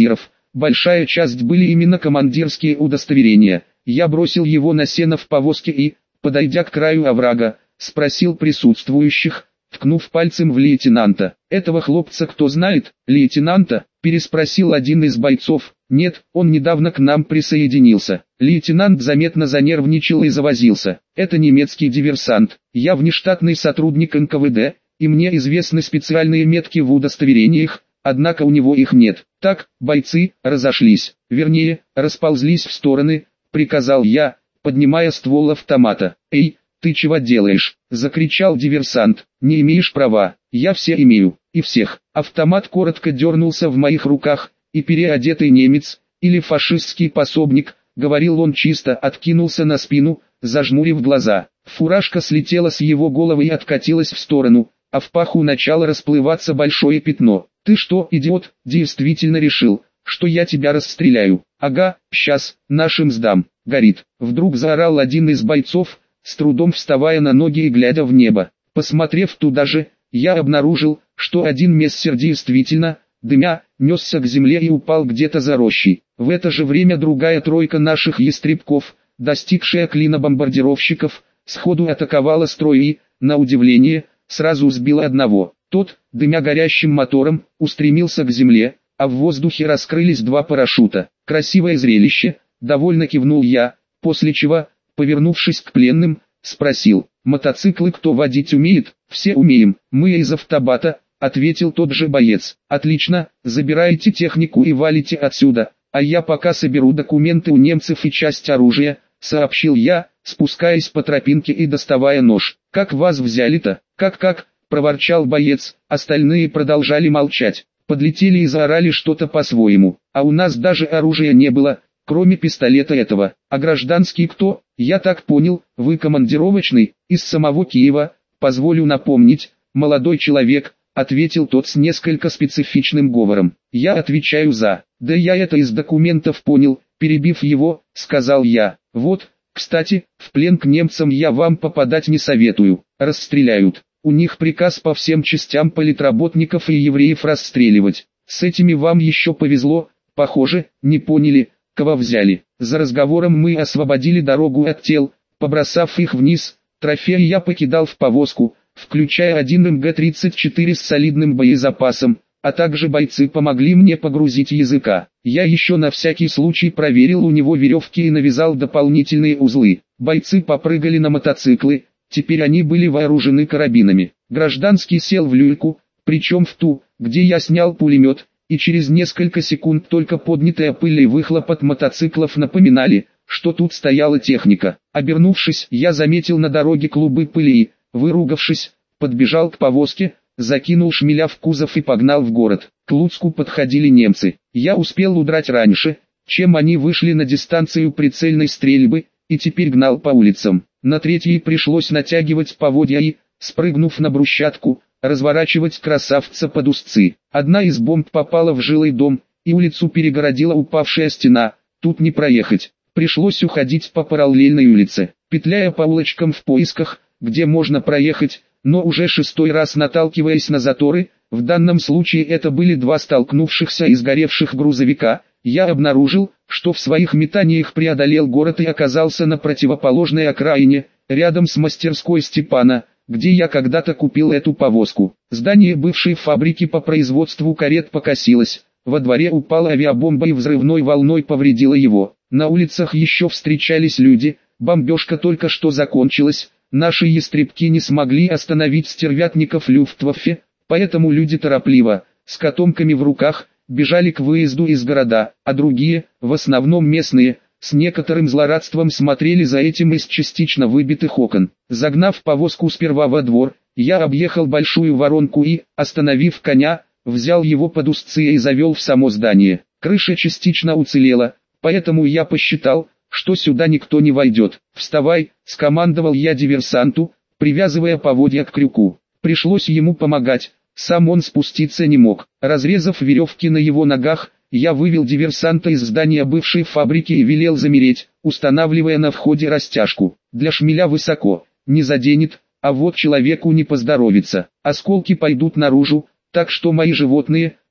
S1: большая часть были именно командирские удостоверения. Я бросил его на сено в повозке и, подойдя к краю оврага, спросил присутствующих, ткнув пальцем в лейтенанта. «Этого хлопца кто знает?» «Лейтенанта?» – переспросил один из бойцов. «Нет, он недавно к нам присоединился». Лейтенант заметно занервничал и завозился. «Это немецкий диверсант. Я внештатный сотрудник эн ка вэ дэ, и мне известны специальные метки в удостоверениях, однако у него их нет». «Так, бойцы, разошлись. Вернее, расползлись в стороны», – приказал я, поднимая ствол автомата. «Эй, ты чего делаешь?» – закричал диверсант. «Не имеешь права». «Я все имею, и всех». Автомат коротко дернулся в моих руках, и переодетый немец, или фашистский пособник, говорил он чисто, откинулся на спину, зажмурив глаза. Фуражка слетела с его головы и откатилась в сторону, а в паху начало расплываться большое пятно. «Ты что, идиот, действительно решил, что я тебя расстреляю?» «Ага, сейчас, нашим сдам, горит». Вдруг заорал один из бойцов, с трудом вставая на ноги и глядя в небо. Посмотрев туда же, я обнаружил, что один мессер действительно, дымя, несся к земле и упал где-то за рощей. В это же время другая тройка наших ястребков, достигшая клина бомбардировщиков, сходу атаковала строй и, на удивление, сразу сбила одного. Тот, дымя горящим мотором, устремился к земле, а в воздухе раскрылись два парашюта. Красивое зрелище, довольно кивнул я, после чего, повернувшись к пленным, спросил: «Мотоциклы кто водить умеет?» «Все умеем, мы из автобата», — ответил тот же боец. «Отлично, забирайте технику и валите отсюда, а я пока соберу документы у немцев и часть оружия», — сообщил я, спускаясь по тропинке и доставая нож. «Как вас взяли-то?» «Как-как?» — проворчал боец, остальные продолжали молчать. Подлетели и заорали что-то по-своему, а у нас даже оружия не было, кроме пистолета этого. «А гражданский кто?» «Я так понял, вы командировочный, из самого Киева?» «Позволю напомнить, молодой человек», — ответил тот с несколько специфичным говором. «Я отвечаю за». «Да я это из документов понял», — перебив его, сказал я. «Вот, кстати, в плен к немцам я вам попадать не советую, расстреляют. У них приказ по всем частям политработников и евреев расстреливать. С этими вам еще повезло, похоже, не поняли, кого взяли». За разговором мы освободили дорогу от тел, побросав их вниз. Трофеи я покидал в повозку, включая один эм гэ тридцать четыре с солидным боезапасом, а также бойцы помогли мне погрузить языка. Я еще на всякий случай проверил у него веревки и навязал дополнительные узлы. Бойцы попрыгали на мотоциклы, теперь они были вооружены карабинами. Гражданский сел в люльку, причем в ту, где я снял пулемет, и через несколько секунд только поднятая пыль и выхлоп от мотоциклов напоминали, что тут стояла техника. Обернувшись, я заметил на дороге клубы пыли и, выругавшись, подбежал к повозке, закинул шмеля в кузов и погнал в город. К Луцку подходили немцы. Я успел удрать раньше, чем они вышли на дистанцию прицельной стрельбы, и теперь гнал по улицам. На третьей пришлось натягивать поводья и, спрыгнув на брусчатку, разворачивать красавца под узцы. Одна из бомб попала в жилой дом, и улицу перегородила упавшая стена. Тут не проехать. Пришлось уходить по параллельной улице, петляя по улочкам в поисках, где можно проехать, но уже шестой раз наталкиваясь на заторы. В данном случае это были два столкнувшихся и сгоревших грузовика. Я обнаружил, что в своих метаниях преодолел город и оказался на противоположной окраине, рядом с мастерской Степана, где я когда-то купил эту повозку. Здание бывшей фабрики по производству карет покосилось, во дворе упала авиабомба и взрывной волной повредила его. На улицах еще встречались люди, бомбежка только что закончилась, наши ястребки не смогли остановить стервятников Люфтваффе, поэтому люди торопливо, с котомками в руках, бежали к выезду из города, а другие, в основном местные, с некоторым злорадством смотрели за этим из частично выбитых окон. Загнав повозку сперва во двор, я объехал большую воронку и, остановив коня, взял его под узцы и завел в само здание. Крыша частично уцелела, поэтому я посчитал, что сюда никто не войдет. «Вставай», — скомандовал я диверсанту, привязывая поводья к крюку. Пришлось ему помогать, сам он спуститься не мог. Разрезав веревки на его ногах, я вывел диверсанта из здания бывшей фабрики и велел замереть, устанавливая на входе растяжку. Для шмеля высоко, не заденет, а вот человеку не поздоровится. Осколки пойдут наружу, так что мои животные,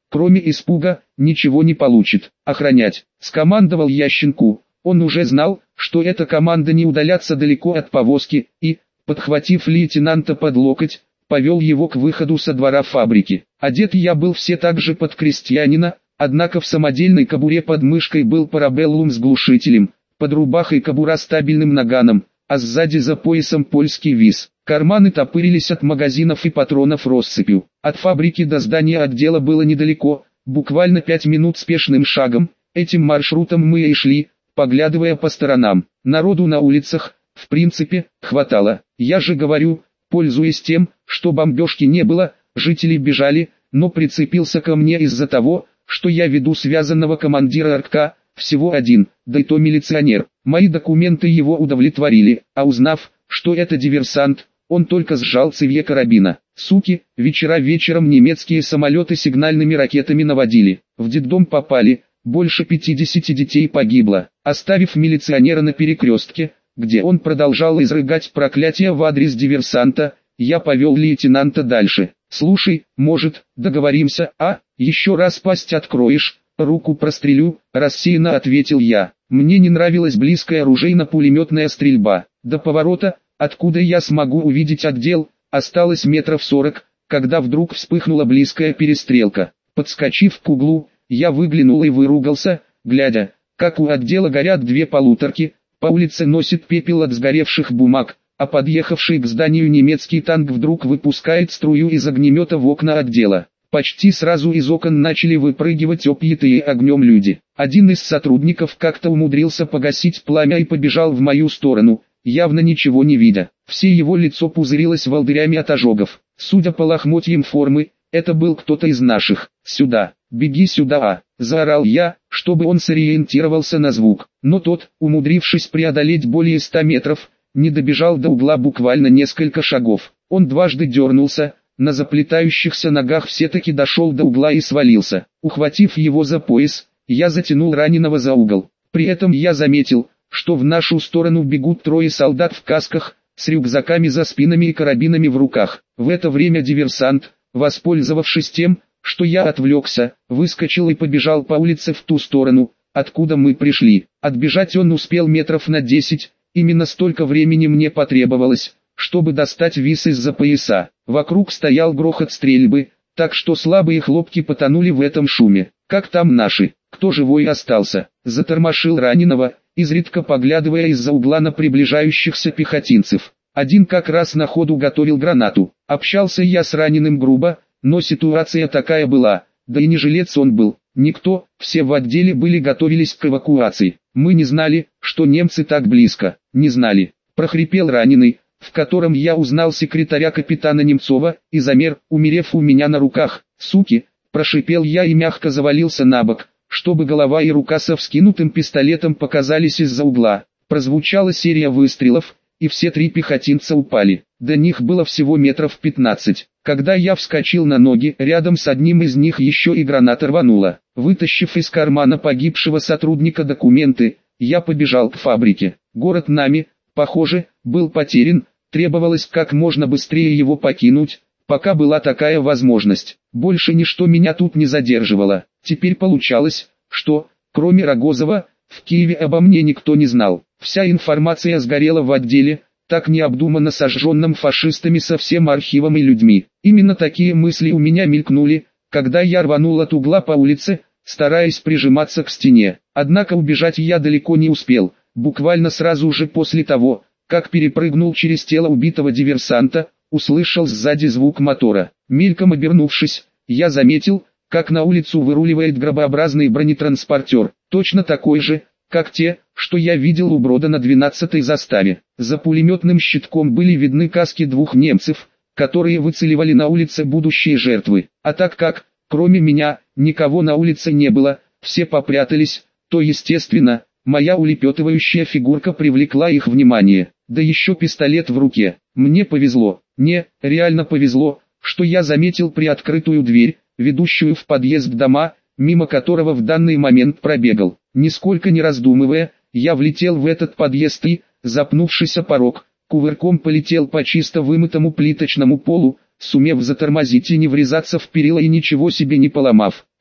S1: кроме испуга, ничего не получит. Охранять, скомандовал я щенку. Он уже знал, что эта команда не удаляться далеко от повозки, и, подхватив лейтенанта под локоть, повел его к выходу со двора фабрики. Одет я был все так же под крестьянина, однако в самодельной кобуре под мышкой был парабеллум с глушителем, под рубахой кобура стабильным наганом, а сзади за поясом польский виз. Карманы топырились от магазинов и патронов россыпью. От фабрики до здания отдела было недалеко, буквально пять минут спешным шагом. Этим маршрутом мы и шли, поглядывая по сторонам. Народу на улицах, в принципе, хватало. Я же говорю, пользуясь тем, что бомбежки не было, жители бежали, но прицепился ко мне из-за того, что я веду связанного командира РК, всего один, да и то милиционер. Мои документы его удовлетворили, а узнав, что это диверсант, он только сжал цевье карабина. Суки, вечера вечером немецкие самолеты сигнальными ракетами наводили. В детдом попали, больше пятидесяти детей погибло, оставив милиционера на перекрестке, где он продолжал изрыгать проклятия в адрес диверсанта. Я повел лейтенанта дальше. «Слушай, может, договоримся, а? Еще раз пасть откроешь, руку прострелю», – рассеянно ответил я. Мне не нравилась близкая оружейно-пулеметная стрельба. До поворота, откуда я смогу увидеть отдел, осталось метров сорок, когда вдруг вспыхнула близкая перестрелка. Подскочив к углу, я выглянул и выругался, глядя, как у отдела горят две полуторки, по улице носит пепел от сгоревших бумаг, а подъехавший к зданию немецкий танк вдруг выпускает струю из огнемета в окна отдела. Почти сразу из окон начали выпрыгивать опьятые огнем люди. Один из сотрудников как-то умудрился погасить пламя и побежал в мою сторону, явно ничего не видя. Все его лицо пузырилось волдырями от ожогов. Судя по лохмотьям формы, это был кто-то из наших. «Сюда, беги сюда!» а!» – заорал я, чтобы он сориентировался на звук. Но тот, умудрившись преодолеть более ста метров, не добежал до угла буквально несколько шагов. Он дважды дернулся, на заплетающихся ногах все-таки дошел до угла и свалился. Ухватив его за пояс, я затянул раненого за угол. При этом я заметил, что в нашу сторону бегут трое солдат в касках, с рюкзаками за спинами и карабинами в руках. В это время диверсант, воспользовавшись тем, что я отвлекся, выскочил и побежал по улице в ту сторону, откуда мы пришли. Отбежать он успел метров на десять, именно столько времени мне потребовалось, чтобы достать виз из-за пояса. Вокруг стоял грохот стрельбы, так что слабые хлопки потонули в этом шуме. «Как там наши? Кто живой остался?» – затормошил раненого, изредка поглядывая из-за угла на приближающихся пехотинцев. Один как раз на ходу готовил гранату. Общался я с раненым грубо, но ситуация такая была, да и не жилец он был. Никто, все в отделе были готовились к эвакуации. Мы не знали, что немцы так близко. Не знали. Прохрипел раненый, в котором я узнал секретаря капитана Немцова, и замер, умерев у меня на руках. «Суки!» – прошипел я и мягко завалился на бок, чтобы голова и рука со вскинутым пистолетом показались из-за угла. Прозвучала серия выстрелов, и все три пехотинца упали. До них было всего метров пятнадцать. Когда я вскочил на ноги, рядом с одним из них еще и граната рванула. Вытащив из кармана погибшего сотрудника документы, я побежал к фабрике. Город нами, похоже, был потерян, требовалось как можно быстрее его покинуть, пока была такая возможность. Больше ничто меня тут не задерживало. Теперь получалось, что, кроме Рогозова, в Киеве обо мне никто не знал. Вся информация сгорела в отделе, так необдуманно сожженном фашистами со всем архивом и людьми. Именно такие мысли у меня мелькнули, когда я рванул от угла по улице, стараясь прижиматься к стене. Однако убежать я далеко не успел. Буквально сразу же после того, как перепрыгнул через тело убитого диверсанта, услышал сзади звук мотора. Мельком обернувшись, я заметил, как на улицу выруливает гробообразный бронетранспортер, точно такой же, как те, что я видел у Брода на двенадцатой заставе. За пулеметным щитком были видны каски двух немцев, которые выцеливали на улице будущие жертвы. А так как, кроме меня, никого на улице не было, все попрятались, то естественно, моя улепетывающая фигурка привлекла их внимание. Да еще пистолет в руке. Мне повезло, не, реально повезло, что я заметил приоткрытую дверь, ведущую в подъезд дома, мимо которого в данный момент пробегал. Нисколько не раздумывая, я влетел в этот подъезд и, запнувшись о порог, кувырком полетел по чисто вымытому плиточному полу, сумев затормозить и не врезаться в перила и ничего себе не поломав.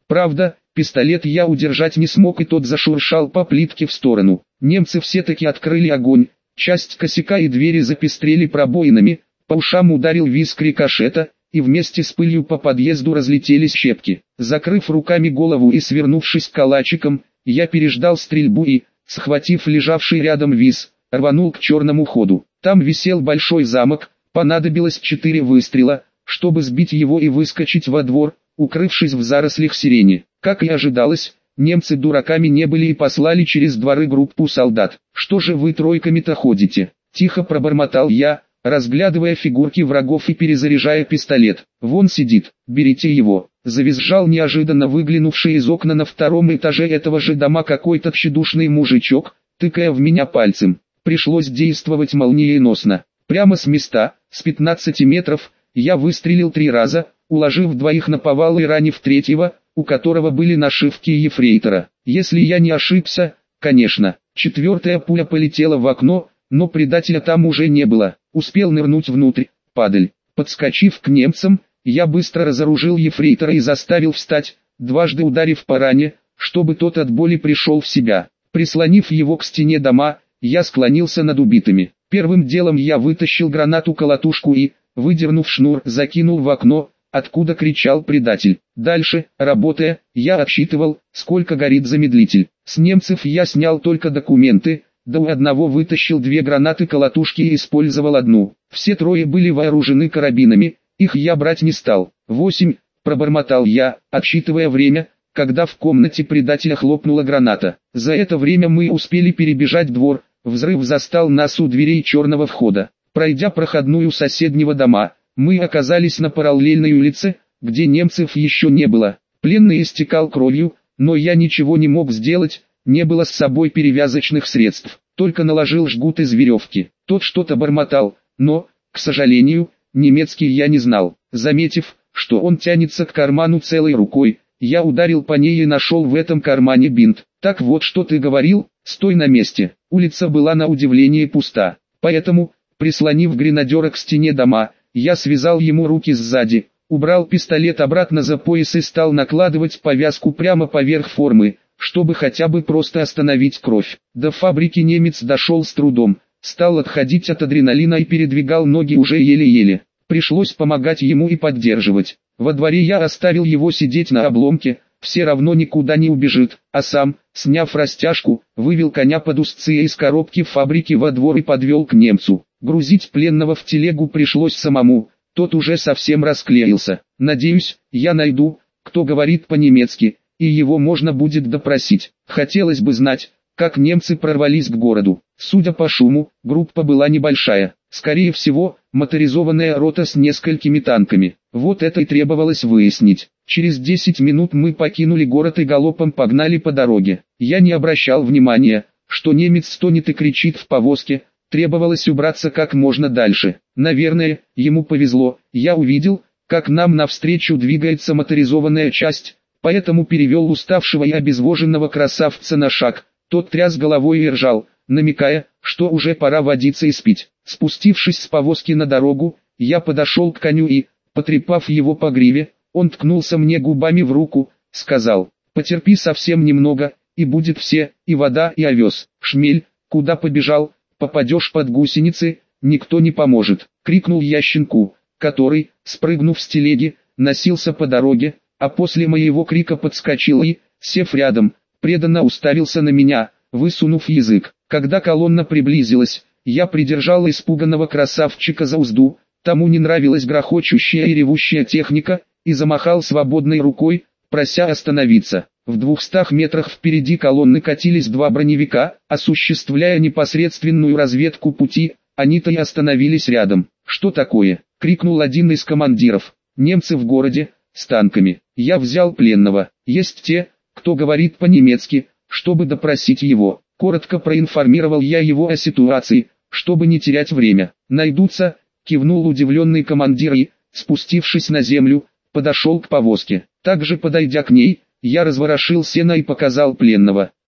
S1: Правда, пистолет я удержать не смог, и тот зашуршал по плитке в сторону. Немцы все-таки открыли огонь, часть косяка и двери запестрели пробоинами, по ушам ударил визг рикошета, и вместе с пылью по подъезду разлетелись щепки. Закрыв руками голову и свернувшись калачиком, я переждал стрельбу и, схватив лежавший рядом виз, рванул к черному ходу. Там висел большой замок, понадобилось четыре выстрела, чтобы сбить его и выскочить во двор, укрывшись в зарослях сирени. Как и ожидалось, немцы дураками не были и послали через дворы группу солдат. «Что же вы тройками-то ходите?» – тихо пробормотал я, разглядывая фигурки врагов и перезаряжая пистолет. «Вон сидит, берите его!» – завизжал неожиданно выглянувший из окна на втором этаже этого же дома какой-то тщедушный мужичок, тыкая в меня пальцем. Пришлось действовать молниеносно. Прямо с места, с пятнадцати метров, я выстрелил три раза, уложив двоих наповал и ранив третьего, у которого были нашивки ефрейтора. Если я не ошибся, конечно, четвертая пуля полетела в окно, но предателя там уже не было. Успел нырнуть внутрь, падаль. Подскочив к немцам, я быстро разоружил ефрейтора и заставил встать, дважды ударив по ране, чтобы тот от боли пришел в себя. Прислонив его к стене дома, я склонился над убитыми. Первым делом я вытащил гранату-колотушку и, выдернув шнур, закинул в окно, откуда кричал предатель. Дальше, работая, я отсчитывал, сколько горит замедлитель. С немцев я снял только документы, да у одного вытащил две гранаты-колотушки и использовал одну. Все трое были вооружены карабинами, их я брать не стал. «Восемь», пробормотал я, отсчитывая время, когда в комнате предателя хлопнула граната. За это время мы успели перебежать двор, взрыв застал нас у дверей черного входа. Пройдя проходную соседнего дома, мы оказались на параллельной улице, где немцев еще не было. Пленный истекал кровью, но я ничего не мог сделать, не было с собой перевязочных средств, только наложил жгут из веревки. Тот что-то бормотал, но, к сожалению, немецкий я не знал. Заметив, что он тянется к карману целой рукой, я ударил по ней и нашел в этом кармане бинт. «Так вот, что ты говорил, стой на месте». Улица была на удивление пуста, поэтому, прислонив гренадера к стене дома, я связал ему руки сзади, убрал пистолет обратно за пояс и стал накладывать повязку прямо поверх формы, чтобы хотя бы просто остановить кровь. До фабрики немец дошел с трудом, стал отходить от адреналина и передвигал ноги уже еле-еле. Пришлось помогать ему и поддерживать. Во дворе я оставил его сидеть на обломке, все равно никуда не убежит, а сам, сняв растяжку, вывел коня под узцы из коробки фабрики во двор и подвел к немцу. Грузить пленного в телегу пришлось самому, тот уже совсем расклеился. Надеюсь, я найду, кто говорит по-немецки, и его можно будет допросить. Хотелось бы знать, как немцы прорвались к городу. Судя по шуму, группа была небольшая. Скорее всего, моторизованная рота с несколькими танками. Вот это и требовалось выяснить. Через десять минут мы покинули город и галопом погнали по дороге. Я не обращал внимания, что немец стонет и кричит в повозке. Требовалось убраться как можно дальше. Наверное, ему повезло. Я увидел, как нам навстречу двигается моторизованная часть, поэтому перевел уставшего и обезвоженного красавца на шаг. Тот тряс головой и ржал, намекая, что уже пора водиться и спить. Спустившись с повозки на дорогу, я подошел к коню и, потрепав его по гриве, он ткнулся мне губами в руку, сказал: «Потерпи совсем немного, и будет все, и вода, и овес. Шмель, куда побежал, попадешь под гусеницы, никто не поможет», — крикнул я щенку, который, спрыгнув с телеги, носился по дороге, а после моего крика подскочил и, сев рядом, преданно уставился на меня, высунув язык. Когда колонна приблизилась, я придержал испуганного красавчика за узду, тому не нравилась грохочущая и ревущая техника, и замахал свободной рукой, прося остановиться. В двухстах метрах впереди колонны катились два броневика, осуществляя непосредственную разведку пути, они-то и остановились рядом. «Что такое?» — крикнул один из командиров. «Немцы в городе, с танками. Я взял пленного. Есть те, кто говорит по-немецки, чтобы допросить его». Коротко проинформировал я его о ситуации, чтобы не терять время. «Найдутся», — кивнул удивленный командир и, спустившись на землю, подошел к повозке. Также подойдя к ней, я разворошил сено и показал пленного.